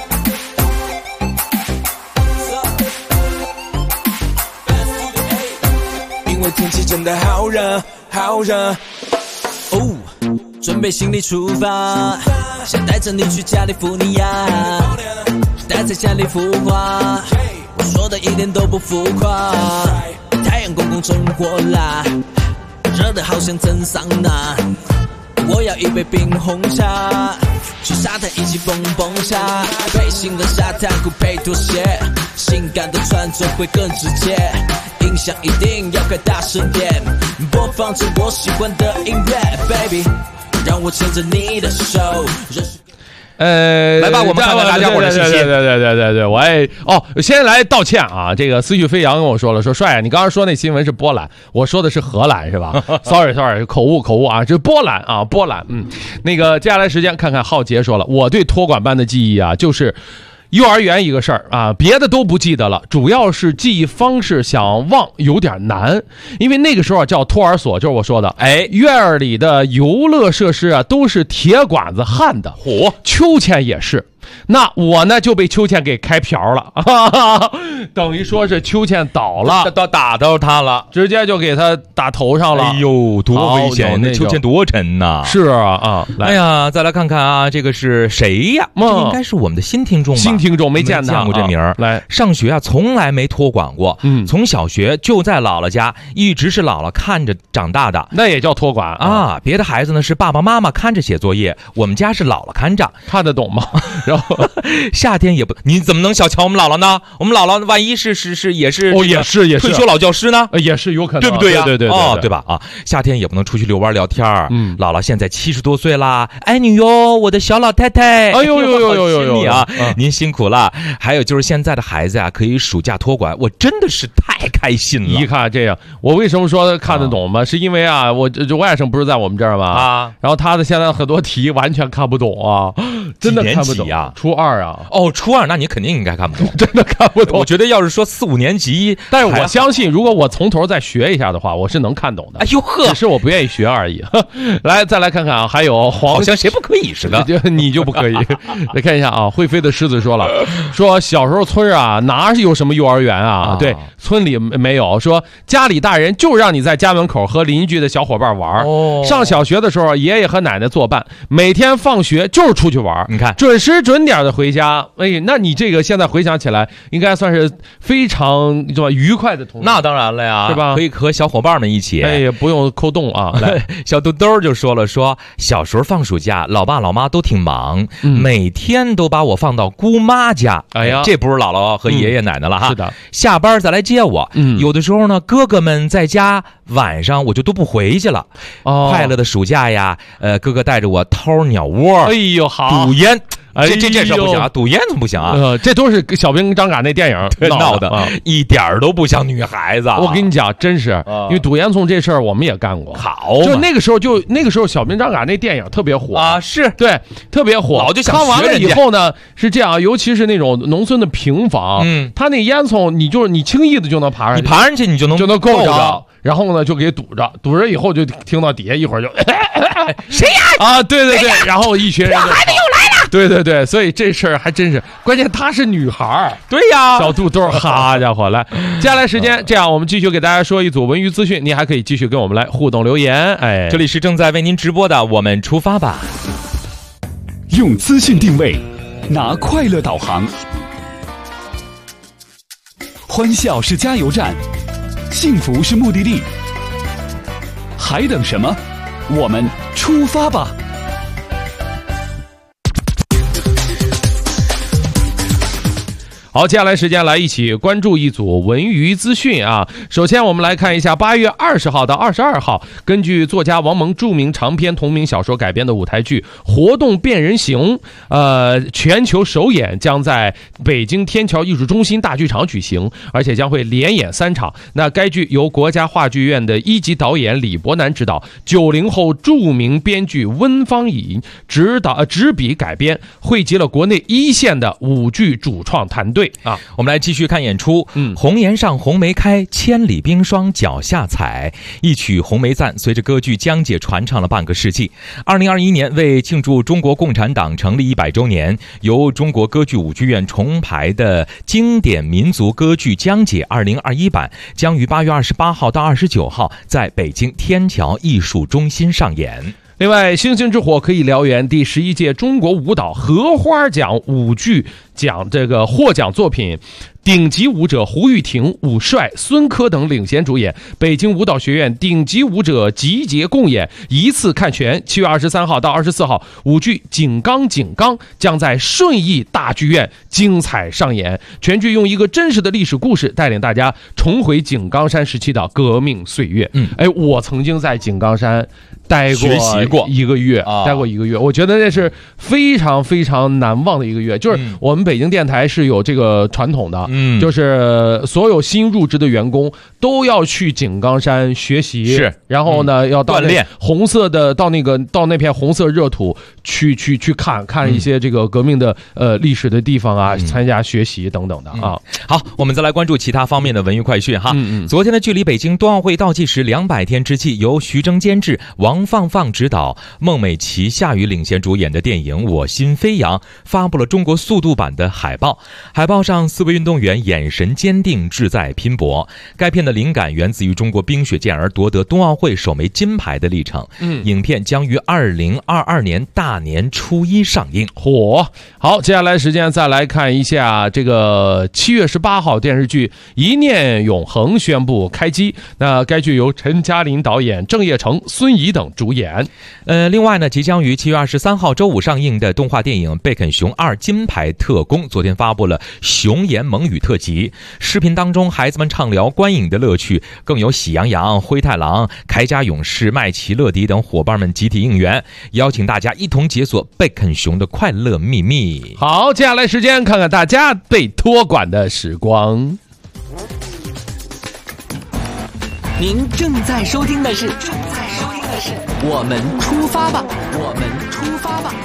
因为天气真的好热，好热。 哦，准备行李出发，想带着你去加利福尼亚，待在加利福华。我说的一点都不浮夸，太阳公公真火辣，热得好像蒸桑拿。我要一杯冰红茶，去沙滩一起蹦蹦沙，背心的沙滩裤配拖鞋，性感的穿着会更直接，音响一定要开大声点，播放着我喜欢的音乐 ，baby， 让我牵着你的手。 来吧，我们看看大家伙的信息。 对，我先来道歉啊！这个思绪飞扬跟我说了，说帅啊，你刚刚说那新闻是波兰，我说的是荷兰是吧？sorry， 口误啊，这是波兰啊，波兰。那个接下来时间看看浩杰说了，我对托管班的记忆啊，就是幼儿园一个事儿啊，别的都不记得了，主要是记忆方式想忘有点难，因为那个时候叫托儿所，就是我说的，院里的游乐设施啊都是铁管子焊的，秋千也是。那我呢就被秋千给开瓢了，等于说是秋千倒了， 打到他了， 直接就给他打头上了。 哎呦，多危险！那秋千多沉呐！ 是啊， 哎呀，再来看看啊，这个是谁呀？这应该是我们的新听众吧？ 新听众没见过这名儿。 来， 上学啊，从来没托管过，从小学就在姥姥家，一直是姥姥看着长大的， 那也叫托管啊。别的孩子呢是爸爸妈妈看着写作业，我们家是姥姥看着， 看得懂吗？ 然后夏天也不，你怎么能小瞧我们姥姥呢？我们姥姥万一也是也是退休老教师呢， 也是有可能， 对不对呀？ 对， 对吧？啊，夏天也不能出去遛弯聊天儿。姥姥现在70多岁啦，爱你哟，我的小老太太。 哎呦， 你啊，您辛苦了。还有就是现在的孩子啊，可以暑假托管，我真的是太开心了。 一看这样，我为什么说看得懂吗？是因为啊，我这外甥不是在我们这儿吗？啊，然后他的现在很多题完全看不懂啊，真的看不懂啊。 初二啊， 初二，那你肯定应该看不懂， 真的看不懂。 我觉得要是说4、5年级， 但是我相信，如果我从头再学一下的话，我是能看懂的。 哎呦呵， 只是我不愿意学而已。来，再来看看啊，还有好像谁不可以似的， 你就不可以。来看一下啊，会飞的狮子说了，说小时候村啊，哪有什么幼儿园啊？对，村里没有。说家里大人就让你在家门口和邻居的小伙伴玩。上小学的时候，爷爷和奶奶作伴，每天放学就是出去玩。 你看， 准时准点的回家。那你这个现在回想起来，应该算是非常愉快的童年。 那当然了呀， 是吧？ 可以和小伙伴们一起， 也不用抠洞啊。来， 小豆豆就说了，说小时候放暑假，老爸老妈都挺忙，每天都把我放到姑妈家。哎呀，这不是姥姥和爷爷奶奶了哈。 是的， 下班再来接我。有的时候呢，哥哥们在家，晚上我就都不回去了。快乐的暑假呀，哥哥带着我掏鸟窝。 哎呦，好， 赌烟。这事不行啊，赌烟怎么不行啊？ 这都是小兵张嘎那电影闹的，一点都不像女孩子。 我跟你讲，真是，因为赌烟囱这事儿我们也干过。 好， 就那个时候小兵张嘎那电影特别火啊，是对，特别火。 老就想看完了以后呢，是这样，尤其是那种农村的平房，他那烟囱你轻易的就能爬上去， 你爬上去你就能够着。然后呢，就给堵着以后就听到底下一会儿就谁呀？ 啊，对，然后一群人孩子又来了。对，所以这事儿还真是，关键她是女孩。 对呀， 小肚兜，好家伙！来，接下来时间这样，我们继续给大家说一组文娱资讯，您还可以继续跟我们来互动留言。 这里是正在为您直播的，我们出发吧。 用资讯定位，拿快乐导航，欢笑是加油站。幸福是目的地，还等什么？我们出发吧！ 好，接下来时间来一起关注一组文娱资讯啊。首先我们来看一下8月20号到22号，根据作家王蒙著名长篇同名小说改编的舞台剧《活动变人形》全球首演将在北京天桥艺术中心大剧场举行，而且将会连演3场。那该剧由国家话剧院的1级导演李伯南执导，90后著名编剧温方颖执笔改编，汇集了国内一线的舞剧主创团队啊。 我们来继续看演出。红颜上红梅开，千里冰霜脚下踩，一曲红梅赞随着歌剧讲解传唱了半个世纪。2021年为庆祝中国共产党成立100周年，由中国歌剧舞剧院重排的经典民族歌剧讲解2021版将于8月28号到29号在北京天桥艺术中心上演。 另外，星星之火可以燎原第11届中国舞蹈荷花奖舞剧奖获奖作品，顶级舞者胡玉婷、武帅、孙科等领衔主演，北京舞蹈学院顶级舞者集结共演，一次看全。7月23号到24号，舞剧《井冈》将在顺义大剧院精彩上演。全剧用一个真实的历史故事，带领大家重回井冈山时期的革命岁月。我曾经在井冈山待过一个月，我觉得那是非常非常难忘的一个月。就是我们北京电台是有这个传统的，就是所有新入职的员工都要去井冈山学习，然后呢要到锻炼红色的到那片红色热土去看一些这个革命的历史的地方啊，参加学习等等的啊。 好，我们再来关注其他方面的文娱快讯哈。昨天的距离北京冬奥会倒计时200天之际，由徐峥监制，王放执导，孟美岐、夏雨领衔主演的电影《我心飞扬》发布了中国速度版的海报。海报上4位运动员眼神坚定，志在拼搏。该片的灵感源自于中国冰雪健儿夺得冬奥会首枚金牌的历程。影片将于2022年大年初1上映。 好，接下来时间再来看一下这个7月18号电视剧《一念永恒》宣布开机。那该剧由陈嘉玲导演，郑业成、孙怡等主演。 另外呢，即将于7月23号周五上映的动画电影《贝肯熊2金牌特工》昨天发布了熊言萌语特辑。视频当中，孩子们畅聊观影的乐趣，更有喜羊羊、灰太狼、铠甲勇士、麦奇、乐迪等伙伴们集体应援，邀请大家一同解锁贝肯熊的快乐秘密。 好，接下来时间看看大家被托管的时光。 您正在收听的是我们出发吧，我们出发吧。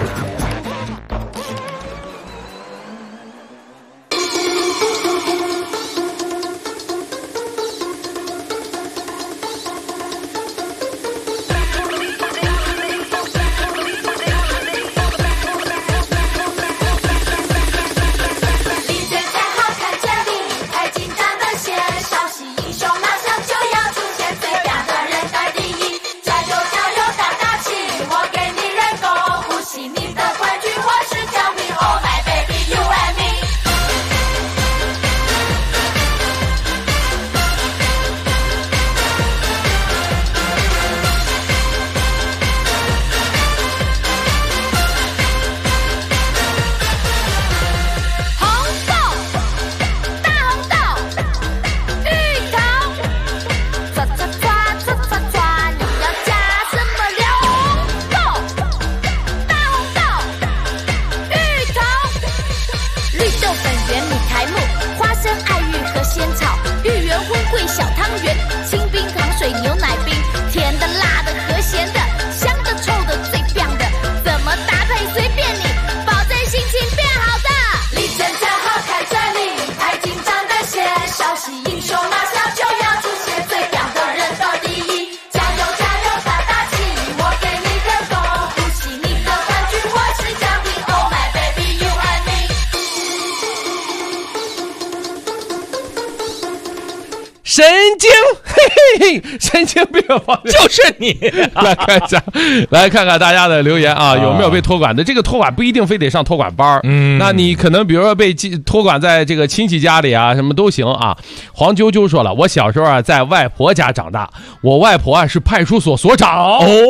神经，嘿嘿嘿，神经病就是你。 来看一下，来看看大家的留言啊，有没有被托管的？这个托管不一定非得上托管班，那你可能比如说被托管在这个亲戚家里啊，什么都行啊。黄啾啾说了，我小时候啊在外婆家长大，我外婆啊是派出所所长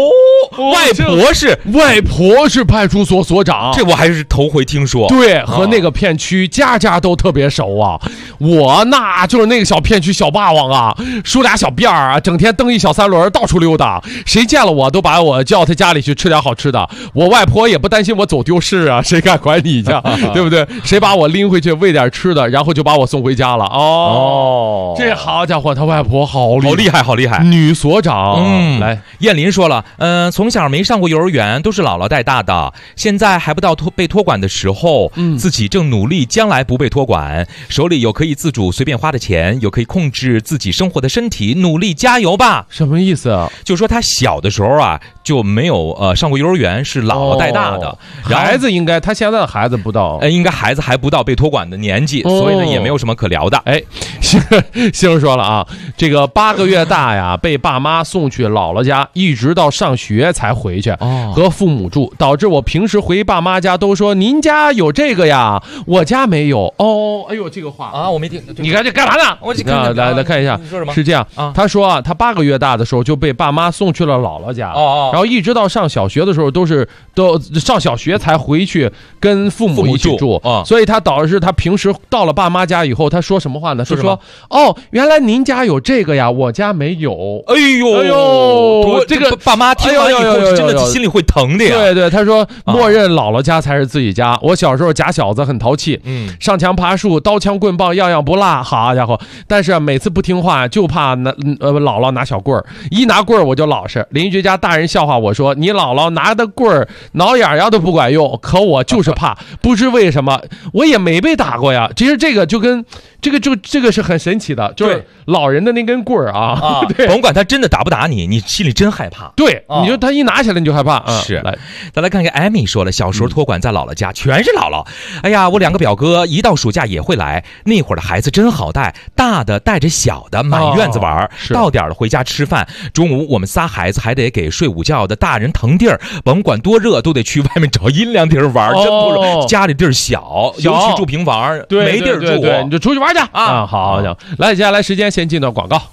外婆是派出所所长， 这我还是头回听说。 对，和那个片区家家都特别熟啊。我那就是那个小片区小霸王啊，梳俩小辫儿啊，整天蹬一小三轮到处溜达，谁见了我都把我叫他家里去吃点好吃的。我外婆也不担心我走丢失啊，谁敢管你去，对不对？谁把我拎回去喂点吃的，然后就把我送回家了。这好家伙，他外婆好厉害，女所长。来， 燕林说了，从小没上过幼儿园，都是姥姥带大的，现在还不到被托管的时候，自己正努力将来不被托管，手里有可以自主随便花的钱，有可以控制自己生活的身体，努力加油吧。 什么意思啊？ 就说他小的时候啊就没有上过幼儿园，是姥姥带大的。 孩子应该他现在的孩子不到， 应该孩子还不到被托管的年纪，所以呢也没有什么可聊的。 哎，星说了啊，这个8个月大呀，被爸妈送去姥姥家，一直到上学才回去，和父母住，导致我平时回爸妈家都说您家有这个呀，我家没有。哎呦，这个话啊，我没听。 你看这干嘛呢？ 我来看一下， 你说什么？ 是这样啊，他说啊，他8个月大的时候就被爸妈送去了姥姥家，然后一直到上小学的时候都上小学才回去跟父母一起住，所以他导致他平时到了爸妈家以后，他说什么话呢？是说原来您家有这个呀，我家没有。 哎呦，这个爸妈听完以后真的心里会疼的呀。 对，他说默认姥姥家才是自己家。我小时候假小子很淘气，上墙爬树，刀枪棍棒样样不落，好家伙！但是每次不听话就怕姥姥拿小棍儿，一拿棍儿我就老实。邻居家大人笑话我说，你姥姥拿的棍儿挠痒痒都不管用，可我就是怕，不知为什么我也没被打过呀。其实这个就跟这个是很神奇的，就是老人的那根棍儿啊， 甭管他真的打不打你，你心里真害怕。 对，你就他一拿起来你就害怕。 是，来，再来看看艾米说了，小时候托管在姥姥家，全是姥姥。哎呀，我2个表哥一到暑假也会来，那会儿的孩子真好带，大的带着小的满院子玩，到点了回家吃饭。中午我们仨孩子还得给睡午觉的大人腾地儿，甭管多热都得去外面找阴凉地儿玩，真不容易。家里地儿小，尤其住平房，没地儿住， 你就出去玩去啊！好，来，接下来时间先进到广告。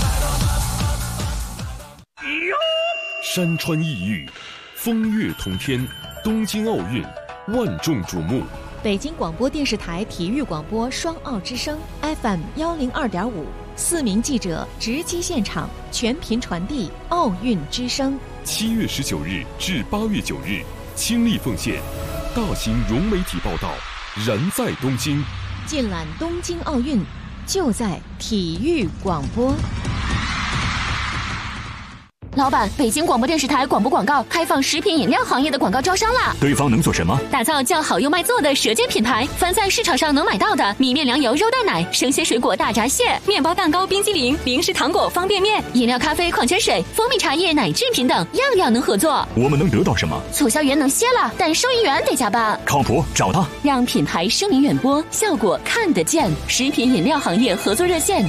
山川异域，风月同天，东京奥运万众瞩目。 北京广播电视台体育广播双奥之声 FM 102.5，4名记者直击现场，全频传递奥运之声。 7月19日至8月9日，倾力奉献，大型融媒体报道，燃在东京。 尽览东京奥运，就在体育广播。 老板，北京广播电视台广播广告开放食品饮料行业的广告招商啦！ 对方能做什么？ 打造叫好又卖座的舌尖品牌，凡在市场上能买到的米面粮油肉蛋奶、生鲜水果大闸蟹、面包蛋糕、冰激凌、零食糖果、方便面、饮料咖啡、矿泉水、蜂蜜茶叶、奶制品等，样样能合作。 我们能得到什么？ 促销员能歇了，但收银员得加班。 靠谱，找他。 让品牌声名远播，效果看得见。食品饮料行业合作热线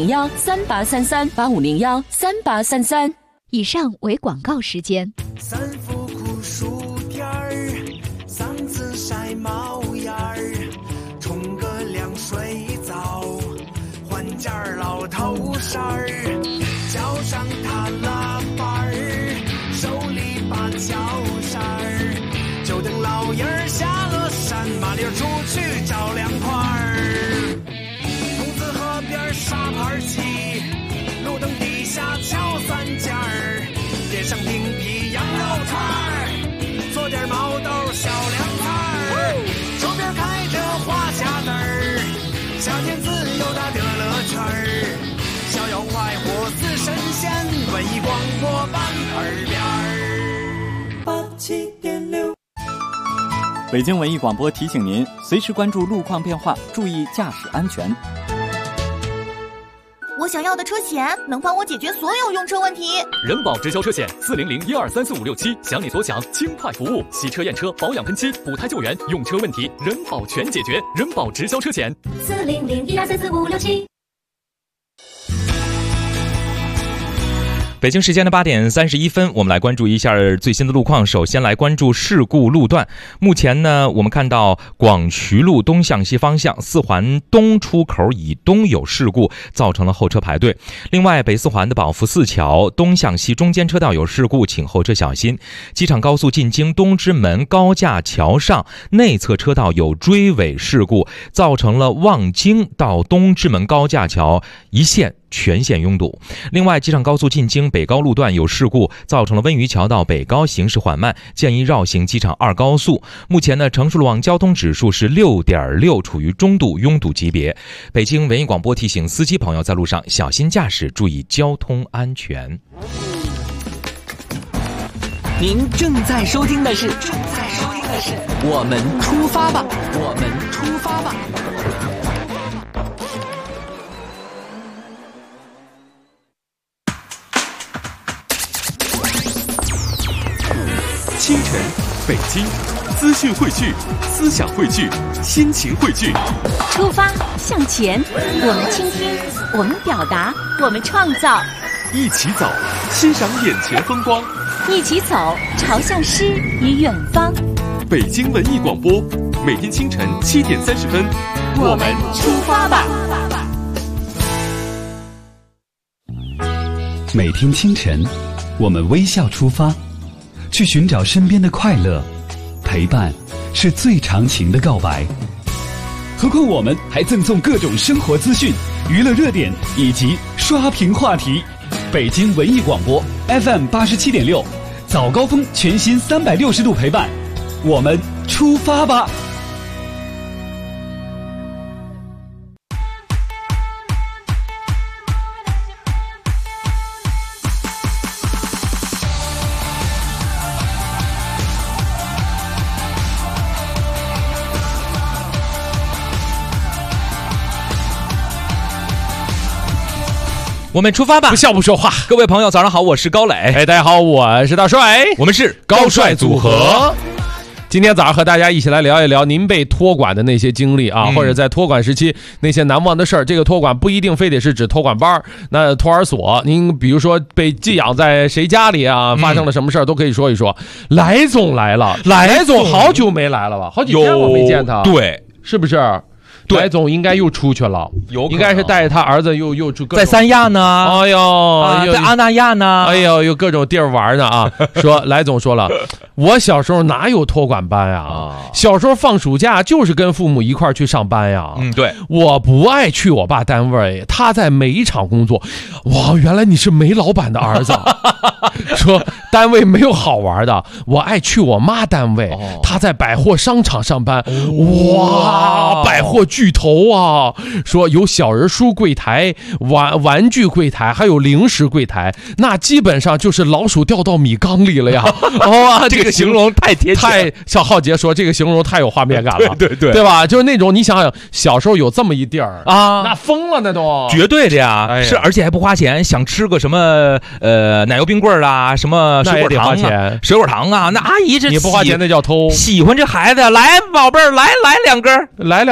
：8501-3833，8501-3833。 以上为广告时间。 三伏酷暑天儿，嗓子晒冒烟儿，冲个凉水澡，换件老头衫儿，脚上踏拉板儿，手里把脚扇儿，就等老爷儿下了山，麻溜出去找凉快儿。筒子河边沙盘棋，路灯底下敲三尖儿，点上冰皮羊肉串儿，做点毛豆小凉菜儿，周边开着花架子儿，夏天自由的乐乐圈儿，逍遥快活似神仙，文艺广播版耳边儿87.6。 北京文艺广播提醒您，随时关注路况变化，注意驾驶安全。 我想要的车险能帮我解决所有用车问题。 人保直销车险40012345677，想你所想，轻快服务，洗车验车、保养喷漆、补胎救援，用车问题人保全解决。人保直销车险 40012345677。 北京时间的8点31分，我们来关注一下最新的路况。首先来关注事故路段。目前呢，我们看到广渠路东向西方向4环东出口以东有事故，造成了后车排队。另外，北4环的宝福寺桥东向西中间车道有事故，请后车小心。机场高速进京东直门高架桥上内侧车道有追尾事故，造成了望京到东直门高架桥一线全线拥堵。另外，机场高速进京北高路段有事故，造成了温榆桥到北高行驶缓慢，建议绕行机场2高速。目前呢，城市路网交通指数是6.6，处于中度拥堵级别。北京文艺广播提醒司机朋友在路上小心驾驶，注意交通安全。 您正在收听的是我们出发吧，我们出发吧。 清晨，北京，资讯汇聚，思想汇聚，心情汇聚。 出发向前，我们倾听，我们表达，我们创造。 一起走，欣赏眼前风光。 一起走，朝向诗与远方。 北京文艺广播，每天清晨7点30分， 我们出发吧。 每天清晨，我们微笑出发，去寻找身边的快乐，陪伴是最长情的告白。何况我们还赠送各种生活资讯、娱乐热点以及刷屏话题。北京文艺广播 FM 87.6，早高峰全新360度陪伴，我们出发吧。 我们出发吧， 不笑不说话。 各位朋友早上好，我是高磊。 大家好，我是大帅， 我们是高帅组合。今天早上和大家一起来聊一聊您被托管的那些经历啊，或者在托管时期那些难忘的事儿。这个托管不一定非得是指托管班，那托儿所，您比如说被寄养在谁家里啊，发生了什么事儿都可以说一说。来总来了，来总好久没来了吧？好几天我没见他， 对， 是不是？来总应该又出去了，应该是带着他儿子又在三亚呢， 哎呦， 在阿那亚呢， 哎呦，有各种地儿玩呢啊。说来总说了，我小时候哪有托管班呀？小时候放暑假就是跟父母一块儿去上班呀。 对， 我不爱去我爸单位，他在煤厂工作。哇，原来你是煤老板的儿子。说单位没有好玩的，我爱去我妈单位，她在百货商场上班。哇，百货巨头啊！说有小人书柜台、玩具柜台，还有零食柜台，那基本上就是老鼠掉到米缸里了呀！ 哇，这个形容太贴切， 太像浩杰说，这个形容太有画面感了，对吧？就是那种你想想，小时候有这么一地儿啊，那疯了，那都绝对的呀，是而且还不花钱，想吃个什么奶油冰棍啦，什么水果糖啊，水果糖啊，那阿姨这你不花钱那叫偷。 喜欢这孩子，来宝贝儿，来2根， 来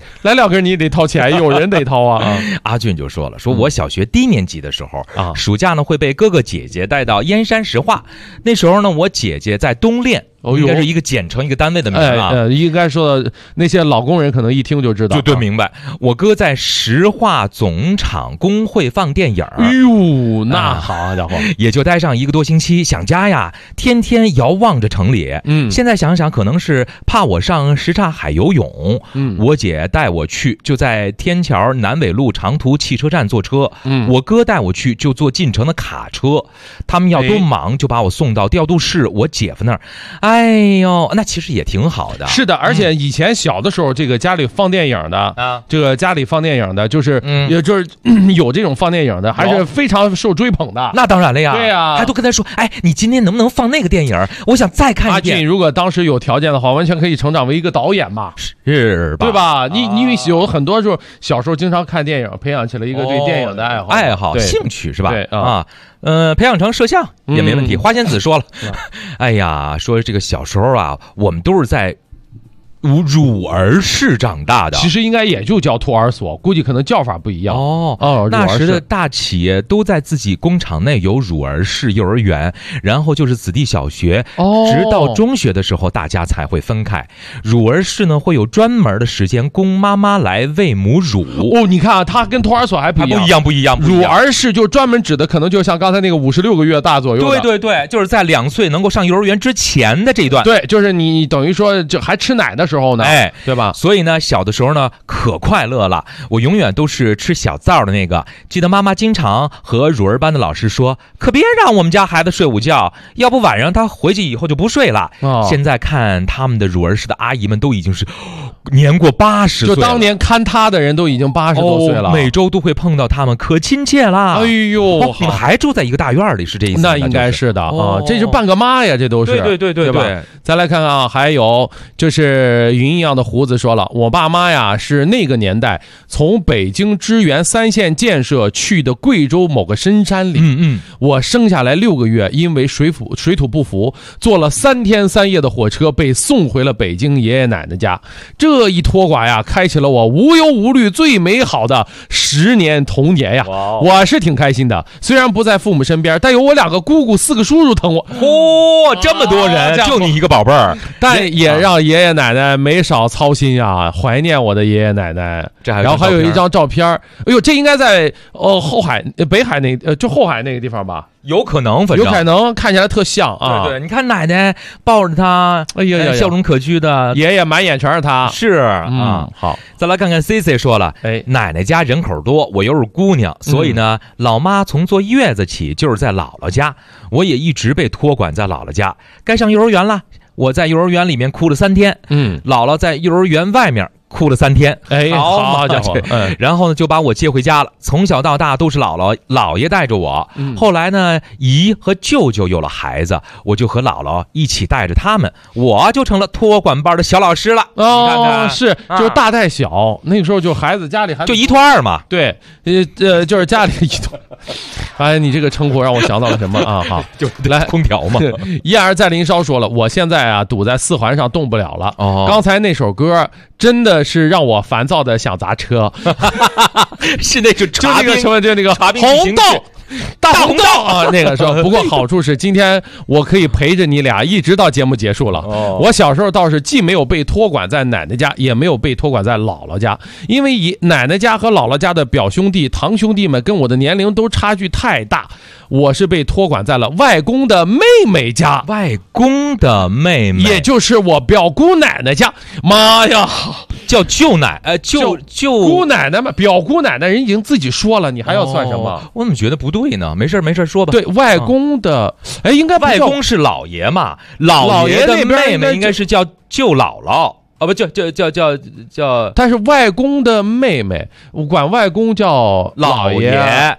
2根，你得掏钱，有人得掏啊。 阿俊就说了，说我小学低年级的时候啊，暑假呢会被哥哥姐姐带到燕山石化，那时候呢我姐姐在东练。应该是一个简称一个单位的名啊， 应该说那些老工人可能一听就知道， 对，明白。我哥在石化总厂工会放电影， 哎呦，那好家伙， 也就待上1个多星期，想家呀，天天遥望着城里。现在想想，可能是怕我上什刹海游泳。我姐带我去，就在天桥南纬路长途汽车站坐车。我哥带我去，就坐进城的卡车。他们要多忙，就把我送到调度室我姐夫那儿。哎呦，那其实也挺好的。 是的，而且以前小的时候，这个家里放电影的，这个家里放电影的，就是也就是有这种放电影的，还是非常受追捧的。 那当然了呀， 对呀， 还都跟他说，哎，你今天能不能放那个电影？我想再看一遍。 阿俊如果当时有条件的话，完全可以成长为一个导演嘛， 是吧？ 对吧？你有很多时候小时候经常看电影，培养起了一个对电影的爱好、 兴趣，是吧？ 对啊。培养成摄像也没问题。花仙子说了，哎呀，说这个小时候啊，我们都是在乳儿市长大的， 其实应该也就叫托儿所，估计可能叫法不一样。 那时的大企业都在自己工厂内有乳儿市幼儿园，然后就是子弟小学，直到中学的时候大家才会分开。乳儿市呢会有专门的时间供妈妈来喂母乳。 你看啊，它跟托儿所还不一样。 不一样。 乳儿市就专门指的可能就像刚才那个56个月大左右的。 对，就是在2岁能够上幼儿园之前的这一段。 对，就是你等于说就还吃奶的时候呢，对吧？ 所以呢，小的时候呢可快乐了，我永远都是吃小灶的那个。记得妈妈经常和乳儿班的老师说，可别让我们家孩子睡午觉，要不晚上他回去以后就不睡了。现在看他们的乳儿室的阿姨们都已经是年过80岁了， 就当年看他的人都已经80多岁了， 每周都会碰到他们，可亲切啦。 哎呦， 你们还住在一个大院里，是这意思？ 那应该是的啊，这是半个妈呀，这都是。 对吧？再来看看啊，还有就是云一样的胡子说了，我爸妈呀是那个年代从北京支援3线建设去的贵州某个深山里。我生下来6个月，因为水土不服，坐了3天3夜的火车被送回了北京爷爷奶奶家。这一托寡呀，开启了我无忧无虑最美好的10年童年呀！我是挺开心的，虽然不在父母身边，但有我2个姑姑4个叔叔疼我。 这么多人，就你一个宝贝儿， 但也让爷爷奶奶没少操心呀，怀念我的爷爷奶奶。然后还有一张照片，哎呦，这应该在后海北海就后海那个地方吧？ 有可能，反正有可能，看起来特像啊。 对，你看奶奶抱着他， 哎呀， 笑容可掬的， 爷爷满眼全是他。 是啊， 好， 再来看看 CC 说了，奶奶家人口多，我又是姑娘，所以呢，老妈从坐月子起就是在姥姥家，我也一直被托管在姥姥家。该上幼儿园了，我在幼儿园里面哭了3天，姥姥在幼儿园外面哭了3天， 好家伙！ 然后呢，就把我接回家了。从小到大都是姥爷带着我。后来呢，姨和舅舅有了孩子，我就和姥姥一起带着他们，我就成了托管班的小老师了。 是，就是大带小，那个时候就孩子家里还就1拖2嘛。 对，就是家里1拖。哎，你这个称呼让我想到了什么啊？好， 就来空调嘛。 燕儿在林梢说了，我现在啊堵在4环上动不了了。刚才那首歌真的是让我烦躁的想砸车。 是那个就那个什么，就那个红豆。大红豆啊，那个说，不过好处是今天我可以陪着你俩一直到节目结束了。我小时候倒是既没有被托管在奶奶家，也没有被托管在姥姥家，因为奶奶家和姥姥家的表兄弟、堂兄弟们跟我的年龄都差距太大，我是被托管在了外公的妹妹家。 外公的妹妹， 也就是我表姑奶奶家。妈呀！ 叫舅奶，舅姑奶奶嘛，表姑奶奶人已经自己说了，你还要算什么？ 我怎么觉得不对呢？没事说吧。 对，外公的，应该外公是姥爷嘛，姥爷的妹妹应该是叫舅姥姥啊，不叫， 但是外公的妹妹，我管外公叫姥爷，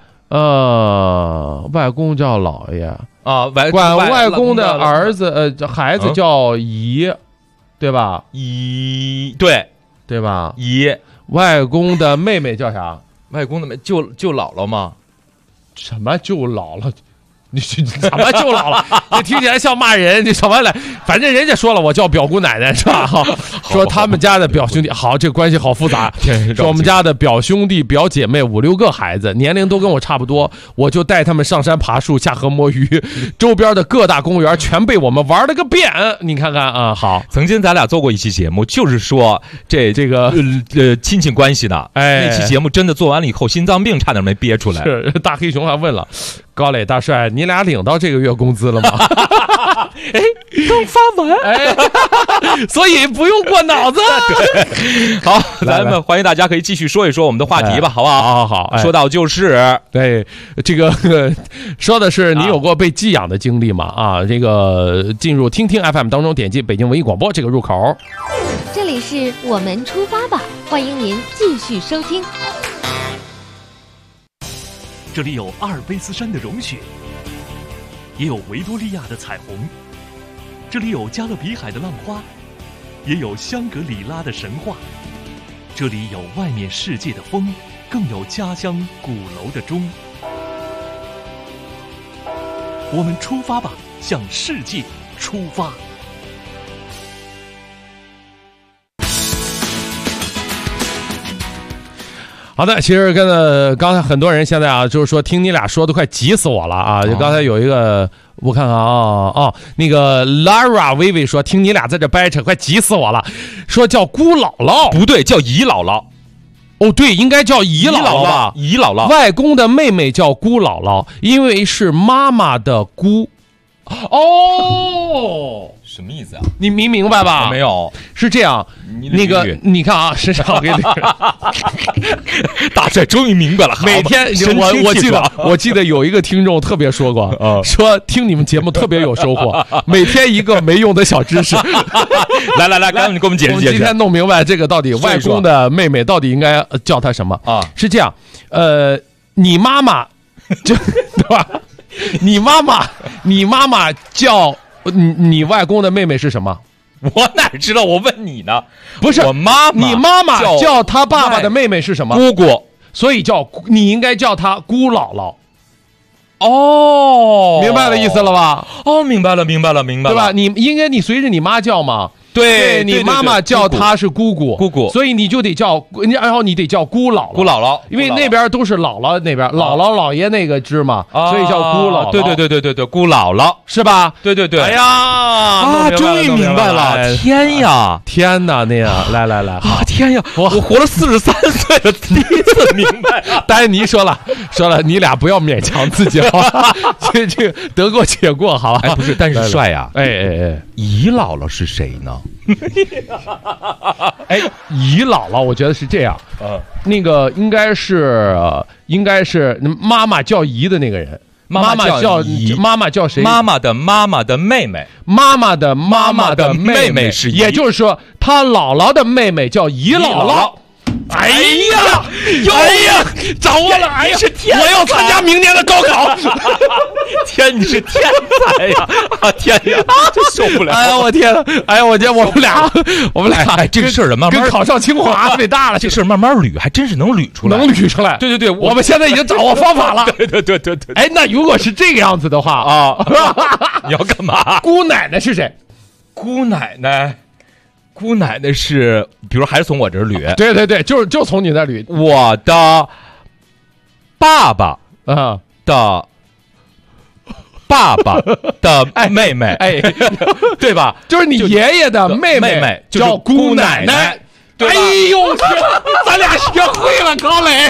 外公叫姥爷啊， 管外公的儿子孩子叫姨，对吧？ 姨， 对吧？ 姨， 外公的妹妹叫啥？ 外公的妹舅姥姥吗？ 什么舅姥姥？你怎么舅姥姥？你听起来像骂人，你什么来？反正人家说了，我叫表姑奶奶是吧？说他们家的表兄弟，好，这关系好复杂。说我们家的表兄弟、表姐妹5、6个孩子，年龄都跟我差不多，我就带他们上山爬树、下河摸鱼，周边的各大公园全被我们玩了个遍。你看看啊，好， 曾经咱俩做过一期节目，就是说这个亲戚关系的。那期节目真的做完了以后，心脏病差点没憋出来。 是，大黑熊还问了。高磊大帅，你俩领到这个月工资了吗？ 刚发完， 所以不用过脑子。 好，咱们欢迎大家可以继续说一说我们的话题吧，好不好？ 好， 说到就是对这个说的是你有过被寄养的经历吗？啊，这个进入听听 FM 当中，点击北京文艺广播这个入口。 这里是我们出发吧，欢迎您继续收听。 这里有阿尔卑斯山的融雪，也有维多利亚的彩虹；这里有加勒比海的浪花，也有香格里拉的神话；这里有外面世界的风，更有家乡鼓楼的钟。我们出发吧，向世界出发！ 好的，其实刚才很多人现在啊，就是说听你俩说都快急死我了啊！就刚才有一个，我看看啊，那个 Lara 微微说听你俩在这掰扯，快急死我了，说叫姑姥姥， 不对，叫姨姥姥。 哦，对，应该叫姨姥姥吧？ 姨姥姥， 外公的妹妹叫姑姥姥，因为是妈妈的姑。哦。 什么意思啊？ 你明白吧？ 没有， 是这样。那个，你看啊，身上给你大帅终于明白了。 每天我记得有一个听众特别说过，说听你们节目特别有收获，每天一个没用的小知识。 来，赶紧给我们解释解释。 我们今天弄明白这个到底外公的妹妹到底应该叫她什么啊？是这样，你妈妈就对吧？你妈妈叫。你外公的妹妹是什么？ 我哪知道？我问你呢。 不是我妈妈， 你妈妈叫她爸爸的妹妹是什么？ 姑姑， 所以你应该叫她姑姥姥。 哦， 明白了意思了吧？ 哦，明白了，对吧？你随着你妈叫嘛。 对， 你妈妈叫她是姑姑，所以你就得叫，然后你得叫姑姥姥， 因为那边都是姥姥那边，姥姥姥爷那个支嘛，所以叫姑姥姥。 对，姑姥姥是吧？ 对。 哎呀， 终于明白了！天呀， 天哪，那样，来啊！天呀，我活了43岁了，第一次明白。 丹尼说了，你俩不要勉强自己，好吧？这得过且过，好吧？ 哎，不是，但是帅呀！ 哎， 姨姥姥是谁呢？ 哎，姨姥姥，我觉得是这样。那个应该是妈妈叫姨的那个人。妈妈叫姨，妈妈叫谁？ 妈妈的妹妹。 妈妈的妹妹是姨， 也就是说，她姥姥的妹妹叫姨姥姥。哎呀，掌握了！哎呀，我要参加明年的高考。 天，你是天才呀！天呀，真受不了！ 哎呀，我天！我们俩， 哎，这个事儿慢慢跟考上清华北大了。 这事儿慢慢捋，还真是能捋出来，对， 我们现在已经掌握方法了。 对。 哎，那如果是这个样子的话啊， 你要干嘛？ 姑奶奶是谁？ 姑奶奶是，比如还是从我这儿捋。 对，就从你那捋。 我的爸爸的爸爸的妹妹， 哎， 对吧？ 就是你爷爷的妹妹叫姑奶奶。哎呦，咱俩学会了，高磊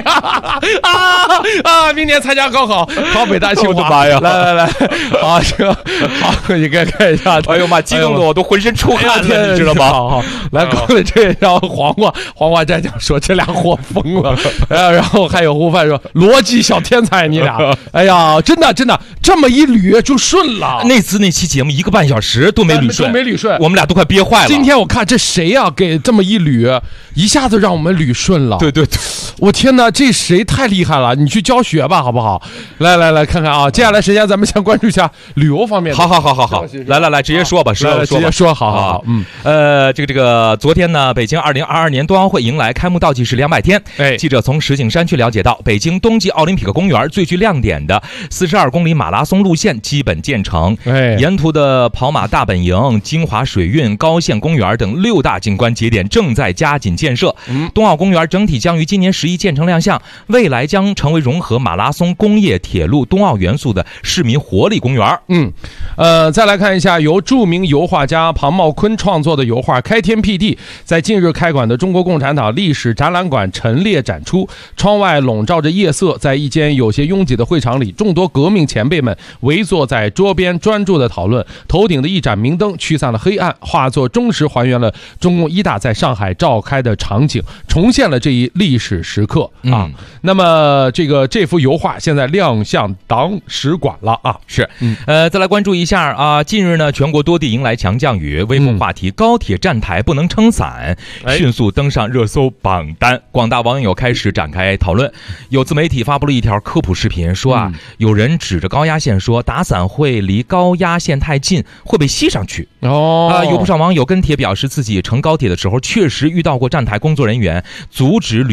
明年参加高考，考北大清华。 我的妈呀！ 来，好，你看一下。 哎呦妈，激动的我都浑身出汗了，你知道吗？ 好，来，高磊这让黄瓜站长说这俩货疯了，然后还有悟饭说逻辑小天才你俩，哎呀，真的这么一捋就顺了。 那期节目1个半小时都没捋顺，我们俩都快憋坏了。 今天我看这谁呀，给这么一捋。一下子让我们捋顺了。 对， 我天哪，这谁太厉害了？你去教学吧，好不好？来看看啊，接下来时间咱们先关注一下旅游方面的。 好，来，直接说吧，直接说，好。 这个昨天呢，北京2022年冬奥会迎来开幕倒计时200天。记者从石景山区了解到，北京冬季奥林匹克公园最具亮点的42公里马拉松路线基本建成。沿途的跑马大本营、金华水运、高县公园等6大景观节点正在加紧建设。冬奥公园整体将于今年11建成亮相，未来将成为融合马拉松、工业、铁路、冬奥元素的市民活力公园。 再来看一下由著名油画家庞茂坤创作的油画《开天辟地》在近日开馆的中国共产党历史展览馆陈列展出，窗外笼罩着夜色，在一间有些拥挤的会场里，众多革命前辈们围坐在桌边专注的讨论，头顶的一盏明灯驱散了黑暗，化作忠实还原了中共1大在上海召开的场景，重现了这一历史时刻啊。那么这幅油画现在亮相党史馆了啊。 是，再来关注一下啊，近日呢，全国多地迎来强降雨，微风话题高铁站台不能撑伞迅速登上热搜榜单，广大网友开始展开讨论。有自媒体发布了一条科普视频，说有人指着高压线说打伞会离高压线太近，会被吸上去。有不少网友跟帖表示自己乘高铁的时候确实遇到过站台工作人员阻止旅客撑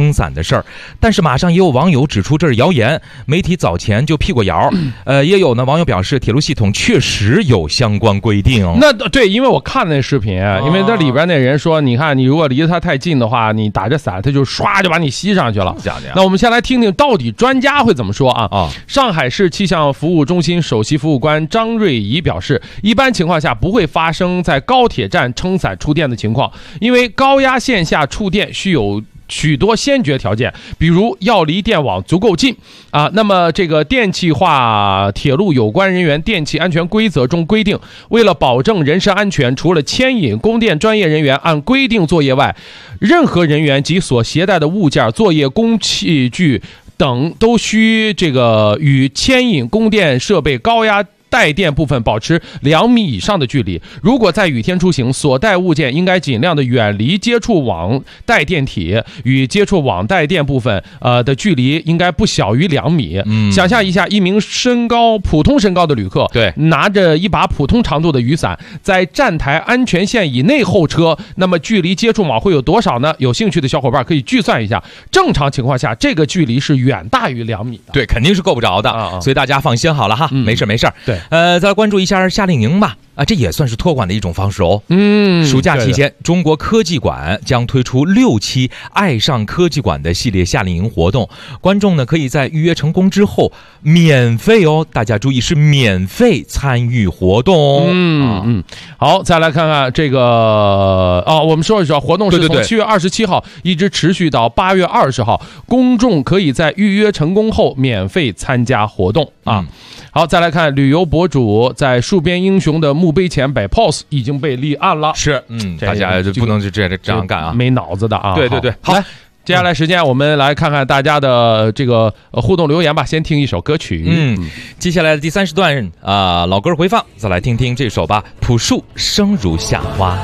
撑伞的事儿，但是马上也有网友指出这是谣言，媒体早前就辟过谣。也有呢网友表示铁路系统确实有相关规定。 那对，因为我看那视频，因为那里边那人说，你看你如果离它太近的话，你打着伞，它就唰就把你吸上去了。那我们先来听听到底专家会怎么说啊？上海市气象服务中心首席服务官张瑞仪表示，一般情况下不会发生在高铁站撑伞触电的情况，因为高压线下触电需有许多先决条件，比如要离电网足够近啊。那么这个电气化铁路有关人员电气安全规则中规定，为了保证人身安全，除了牵引供电专业人员按规定作业外，任何人员及所携带的物件、作业工器具等都需这个与牵引供电设备高压带电部分保持2米以上的距离。如果在雨天出行，所带物件应该尽量的远离接触网带电体，与接触网带电部分的距离应该不小于2米。想象一下，一名普通身高的旅客，对，拿着一把普通长度的雨伞，在站台安全线以内候车，那么距离接触网会有多少呢？有兴趣的小伙伴可以计算一下，正常情况下这个距离是远大于2米的。 对，肯定是够不着的，所以大家放心好了哈，没事。 对。 再来关注一下夏令营吧。这也算是托管的一种方式哦。暑假期间，中国科技馆将推出6期爱上科技馆的系列夏令营活动，观众呢可以在预约成功之后免费哦，大家注意是免费参与活动。 好，再来看看这个我们说一说活动是从7月27号一直持续到8月20号，公众可以在预约成功后免费参加活动啊。好，再来看旅游博主在戍边英雄的墓碑前摆 pose 已经被立案了。 是，大家就不能就这样干啊， 没脑子的啊。 对， 好，来，接下来时间我们来看看大家的这个互动留言吧。先听一首歌曲。 接下来的第3时段老歌回放，再来听听这首吧，朴树生如夏花。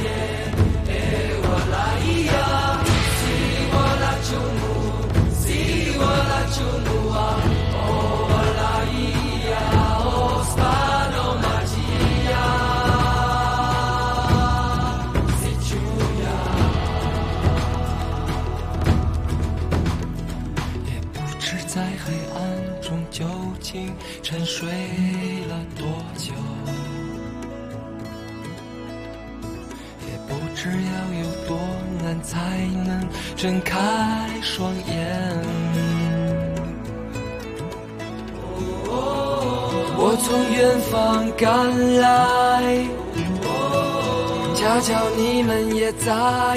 沉睡了多久，也不知要有多难才能睁开双眼。我从远方赶来，恰巧你们也在，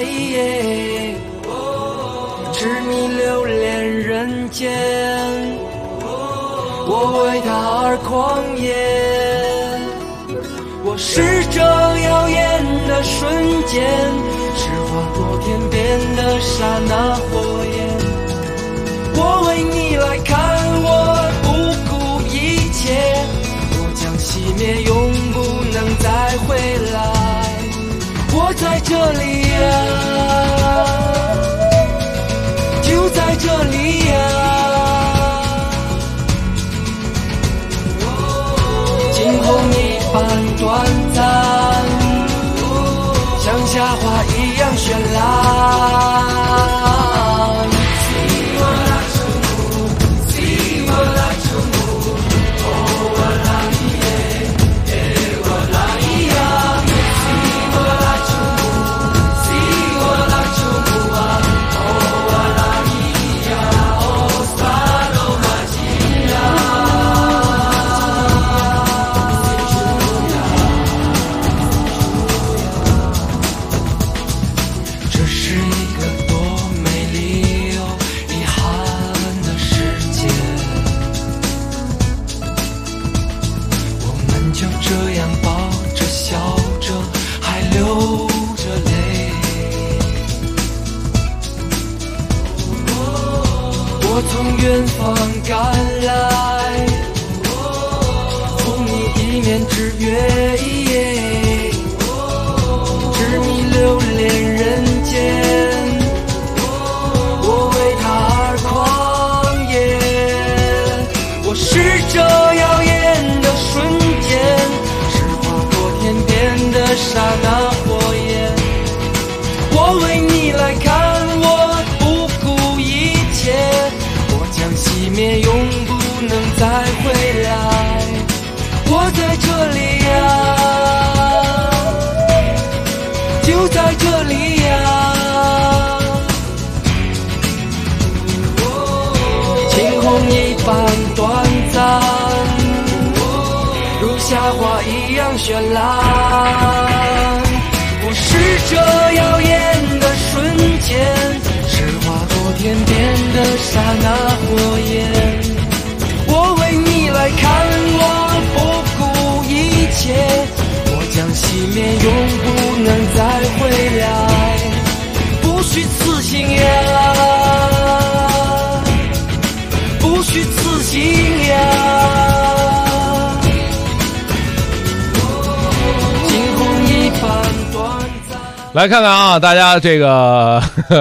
痴迷流连人间，我为他而狂野，我是这耀眼的瞬间，是划过天边的刹那火焰。我为你来看，我不顾一切，我将熄灭，永不能再回来。我在这里啊，就在这里啊。今后一般短暂，像夏花一样绚烂。我从远方赶来，送你一面之约，痴迷流连人间，我为他而狂野，我是这耀眼的瞬间，是划过天边的刹那火焰。我为你来看，我不顾绚烂。不是这耀眼的瞬间，是划过天边的刹那火焰。我为你来看，我不顾一切，我将熄灭，永不能再回来。不虚此行呀，不虚此行呀。 来看看啊，大家这个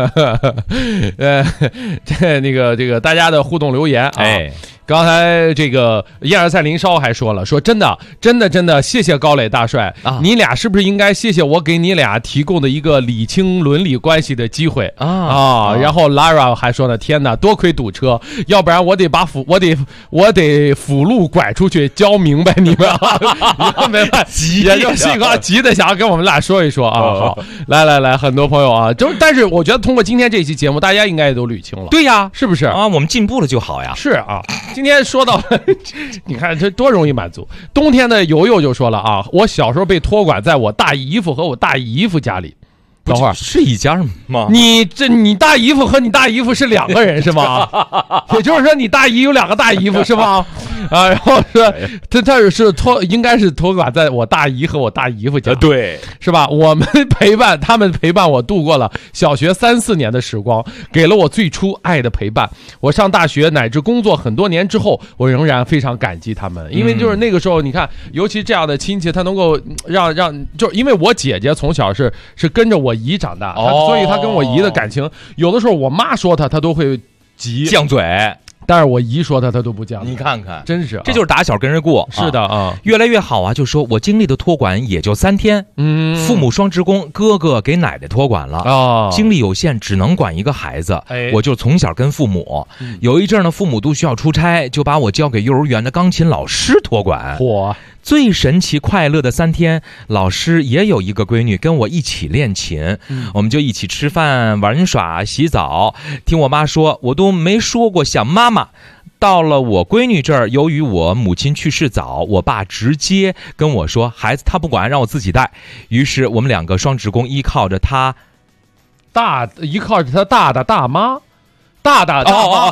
这个大家的互动留言啊。刚才这个燕儿赛林梢还说了，说真的，谢谢高磊大帅啊！你俩是不是应该谢谢我给你俩提供的一个理清伦理关系的机会啊？然后 Lara 还说呢，天哪，多亏堵车，要不然我得辅路拐出去教明白你们啊！没办法，也就幸好急的想要跟我们俩说一说啊！好，来，很多朋友啊，但是我觉得通过今天这期节目，大家应该也都捋清了。 对呀， 是不是啊？我们进步了就好呀。 是啊。今天说到你看这多容易满足。冬天的游游就说了啊，我小时候被托管在我大姨夫和我大姨夫家里。等会儿是一家吗？ 你大姨夫和你大姨夫是两个人是吗？也就是说你大姨有两个大姨夫是吗？啊，然后说他是应该是托管在我大姨和我大姨夫家， 对， 是吧？他们陪伴我度过了小学3、4年的时光，给了我最初爱的陪伴。我上大学乃至工作很多年之后，我仍然非常感激他们，因为就是那个时候，你看，尤其这样的亲戚，他能够让就是因为我姐姐从小是跟着我姨长大，所以他跟我姨的感情，有的时候我妈说他都会急犟嘴。 但是我姨说他都不犟， 你看看， 真是， 这就是打小跟人过。 是的啊， 越来越好啊。就说我经历的托管也就3天，父母双职工，哥哥给奶奶托管了，精力有限，只能管一个孩子，我就从小跟父母。有一阵呢，父母都需要出差，就把我交给幼儿园的钢琴老师托管。最神奇快乐的3天，老师也有一个闺女跟我一起练琴，我们就一起吃饭、玩耍、洗澡。听我妈说，我都没说过想妈妈。到了我闺女这儿，由于我母亲去世早，我爸直接跟我说，孩子他不管，让我自己带。于是我们2个双职工依靠着他大妈。大妈，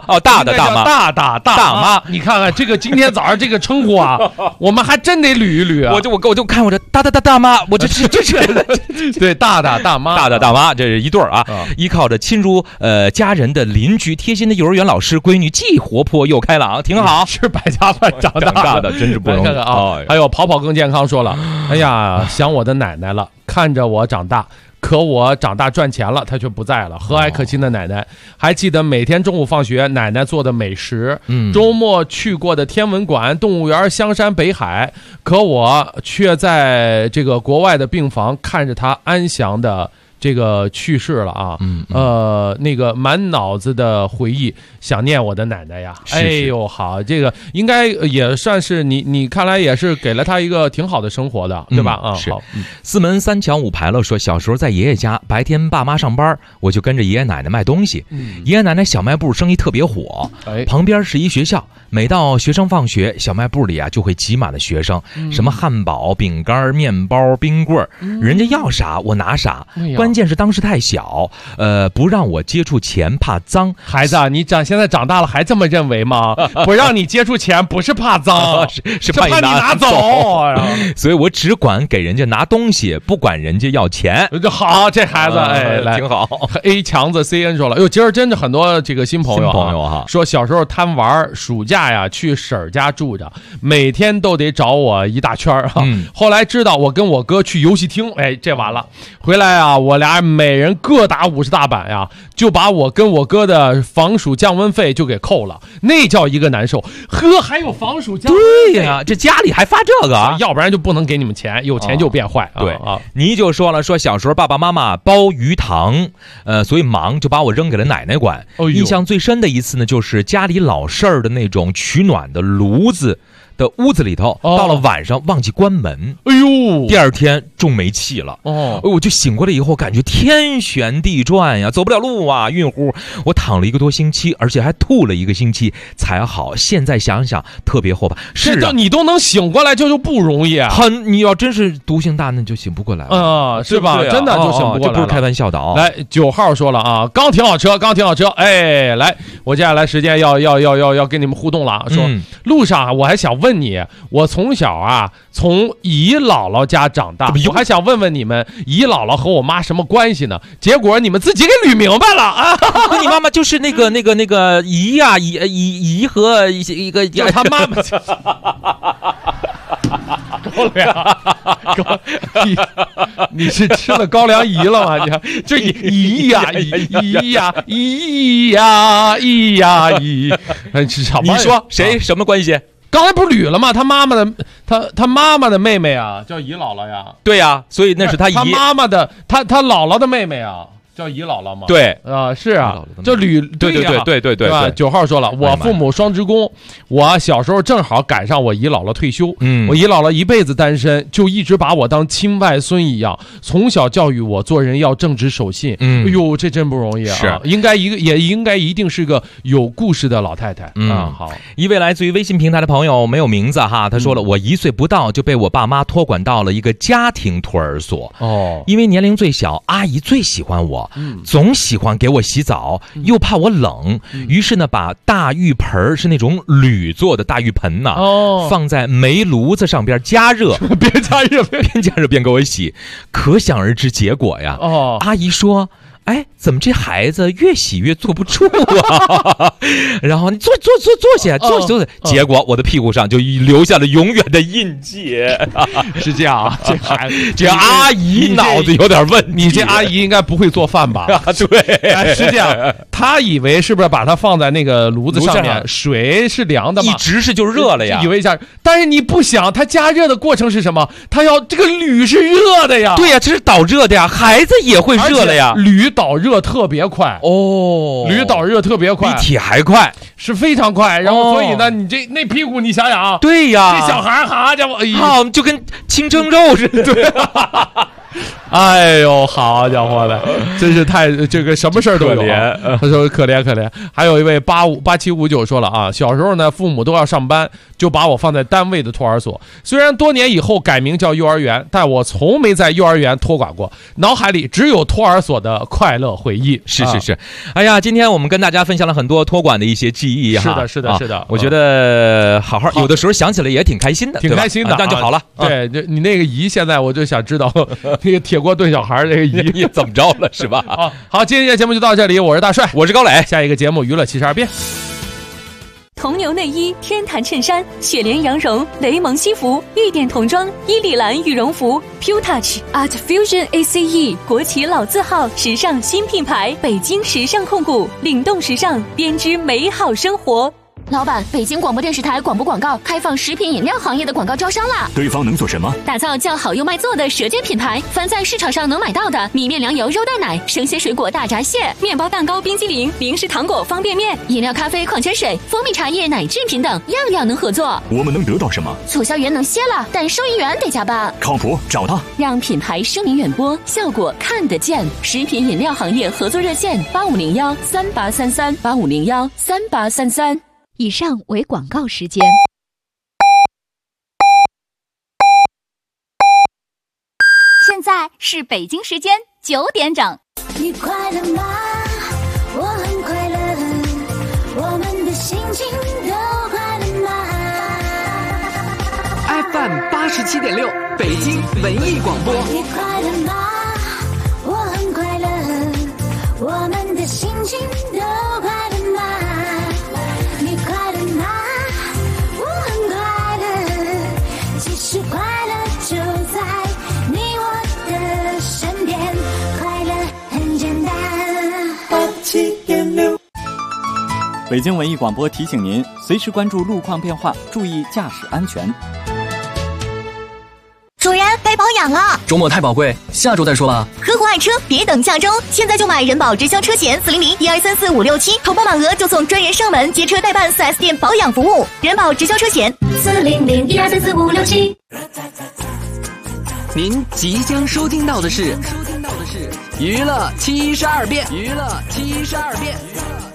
大妈，你看看这个今天早上这个称呼啊，我们还真得捋一捋啊。 我就看我这大妈，我这是对大妈， 大妈，这是一对儿啊。依靠着亲如家人的邻居，贴心的幼儿园老师，闺女既活泼又开朗，挺好。 是百家饭长大的，真是不容易啊。还有跑更健康说了，哎呀，想我的奶奶了，看着我长大。可我长大赚钱了，她却不在了。和蔼可亲的奶奶，还记得每天中午放学奶奶做的美食，周末去过的天文馆、动物园、香山、北海。可我却在这个国外的病房看着她安详的这个去世了啊，那个满脑子的回忆，想念我的奶奶呀。哎呦，好，这个应该也算是你看来也是给了他一个挺好的生活的，对吧？啊， 好。4门3桥5排了说，小时候在爷爷家，白天爸妈上班，我就跟着爷爷奶奶卖东西。爷爷奶奶小卖部生意特别火，旁边是一学校，每到学生放学，小卖部里啊就会挤满了学生，什么汉堡、饼干、面包、冰棍，人家要啥我拿啥。关键是当时太小，不让我接触钱，怕脏。 孩子，你现在长大了还这么认为吗？不让你接触钱，不是怕脏， 是怕你拿走。所以我只管给人家拿东西，不管人家要钱。 好，这孩子来挺好。 A 强子 CN 说了，哟，今儿真的很多这个新朋友哈，说小时候贪玩，暑假呀去婶儿家住着，每天都得找我一大圈哈。后来知道我跟我哥去游戏厅，这完了，回来啊，我俩每人各打50大板呀，就把我跟我哥的防暑降温费就给扣了，那叫一个难受。还有防暑降温费？ 对呀，这家里还发这个啊？ 要不然就不能给你们钱，有钱就变坏。 对啊，你就说了，说小时候爸爸妈妈包鱼塘，所以忙就把我扔给了奶奶管。印象最深的一次呢，就是家里老事儿的那种取暖的炉子。 的屋子里头，到了晚上忘记关门， 哎呦， 第二天中煤气了。我就醒过来以后，感觉天旋地转呀，走不了路啊，晕乎。我躺了1个多星期，而且还吐了1个星期才好。现在想想特别后怕。是啊， 你都能醒过来，就不容易啊。 你要真是毒性大，那就醒不过来了是吧？真的就醒不过来了， 这不是开玩笑的啊。 来，9号说了啊，刚停好车，哎，来，我接下来时间要跟你们互动了。说路上我还想问你，我从小啊从姨姥姥家长大，我还想问问你们，姨姥姥和我妈什么关系呢？结果你们自己给捋明白了啊！ 你妈妈就是那个姨呀，姨和一个他妈妈。高粱，你是吃了高粱饴了吗？你看这饴呀， 你说谁什么关系？ 刚才不是捋了吗？他妈妈的妹妹啊，叫姨姥姥呀。 对呀，所以那是他姨。 他妈妈的，他姥姥的妹妹啊。叫姨姥姥吗？ 对啊，是啊，就对吧 ？9号说了，我父母双职工，我小时候正好赶上我姨姥姥退休，我姨姥姥一辈子单身，就一直把我当亲外孙一样，从小教育我做人要正直守信。哎呦，这真不容易啊！ 是， 一定是个有故事的老太太啊。好， 一位来自于微信平台的朋友没有名字哈，他说了，我1岁不到就被我爸妈托管到了一个家庭托儿所因为年龄最小，阿姨最喜欢我。总喜欢给我洗澡，又怕我冷，于是呢，把大浴盆是那种铝做的大浴盆呐，放在煤炉子上边加热，边加热边给我洗，可想而知结果呀。阿姨说：“哎，怎么这孩子越洗越坐不住啊？”然后你坐下，结果我的屁股上就留下了永远的印记。 是这样啊，这孩子， 这阿姨脑子有点问题。 你这阿姨应该不会做饭吧？ 对， 是这样。她以为是不是把它放在那个炉子上面，水是凉的嘛？ 一直是就热了呀。 以为一下，但是你不想，它加热的过程是什么？它要这个铝是热的呀。 对呀，这是导热的呀，孩子也会热了呀。 铝导热特别快铝导热特别快， 比铁还快， 是非常快。然后所以呢，你这那屁股你想想啊， 对呀， 这小孩好家伙， 好就跟清蒸肉似的。对。 哎呦，好家伙的，真是太这个什么事儿都有。他说可怜。还有一位8759说了啊，小时候呢，父母都要上班，就把我放在单位的托儿所。虽然多年以后改名叫幼儿园，但我从没在幼儿园托管过，脑海里只有托儿所的快乐回忆。 是。哎呀，今天我们跟大家分享了很多托管的一些记忆哈。 是的。 我觉得好有的时候想起来也挺开心的， 挺开心的， 这样就好了。 对，你那个姨现在我就想知道那个铁锅炖小孩这个姨怎么着了是吧？ 好，今天的节目就到这里，我是大帅， 我是高磊， 下一个节目娱乐72变。 铜牛内衣、天坛衬衫、雪莲羊绒、雷蒙西服、玉典童装、伊丽兰羽绒服、Pure Touch Art Fusion ACE 国企老字号时尚新品牌，北京时尚控股，领动时尚，编织美好生活。 老板，北京广播电视台广播广告开放食品饮料行业的广告招商啦！ 对方能做什么？ 打造叫好又卖座的舌尖品牌，凡在市场上能买到的米面粮油肉蛋奶、生鲜水果大闸蟹、面包蛋糕冰激凌、零食糖果方便面、饮料咖啡矿泉水、蜂蜜茶叶奶制品等，样样能合作。 我们能得到什么？ 促销员能歇了，但收银员得加班。 靠谱，找他， 让品牌声名远播，效果看得见。食品饮料行业合作热线8501383385013833。 以上为广告时间。 现在是北京时间9点整。 你快乐吗？我很快乐，我们的心情都快乐吗 ？FM 87.6，北京文艺广播。 你快乐吗？我很快乐，我们的心情都快乐吗？你快乐吗？我很快乐，其实快乐就在你我的身边，快乐很简单。87.6， 北京文艺广播提醒您，随时关注路况变化，注意驾驶安全。 主人，该保养了。 周末太宝贵，下周再说吧。 合伙爱车，别等下周，现在就买人保直销车险400-1234-567，投保满额就送专人上门接车代办4S店保养服务。人保直销车险 400-1234567。 您即将收听到的是娱乐72变。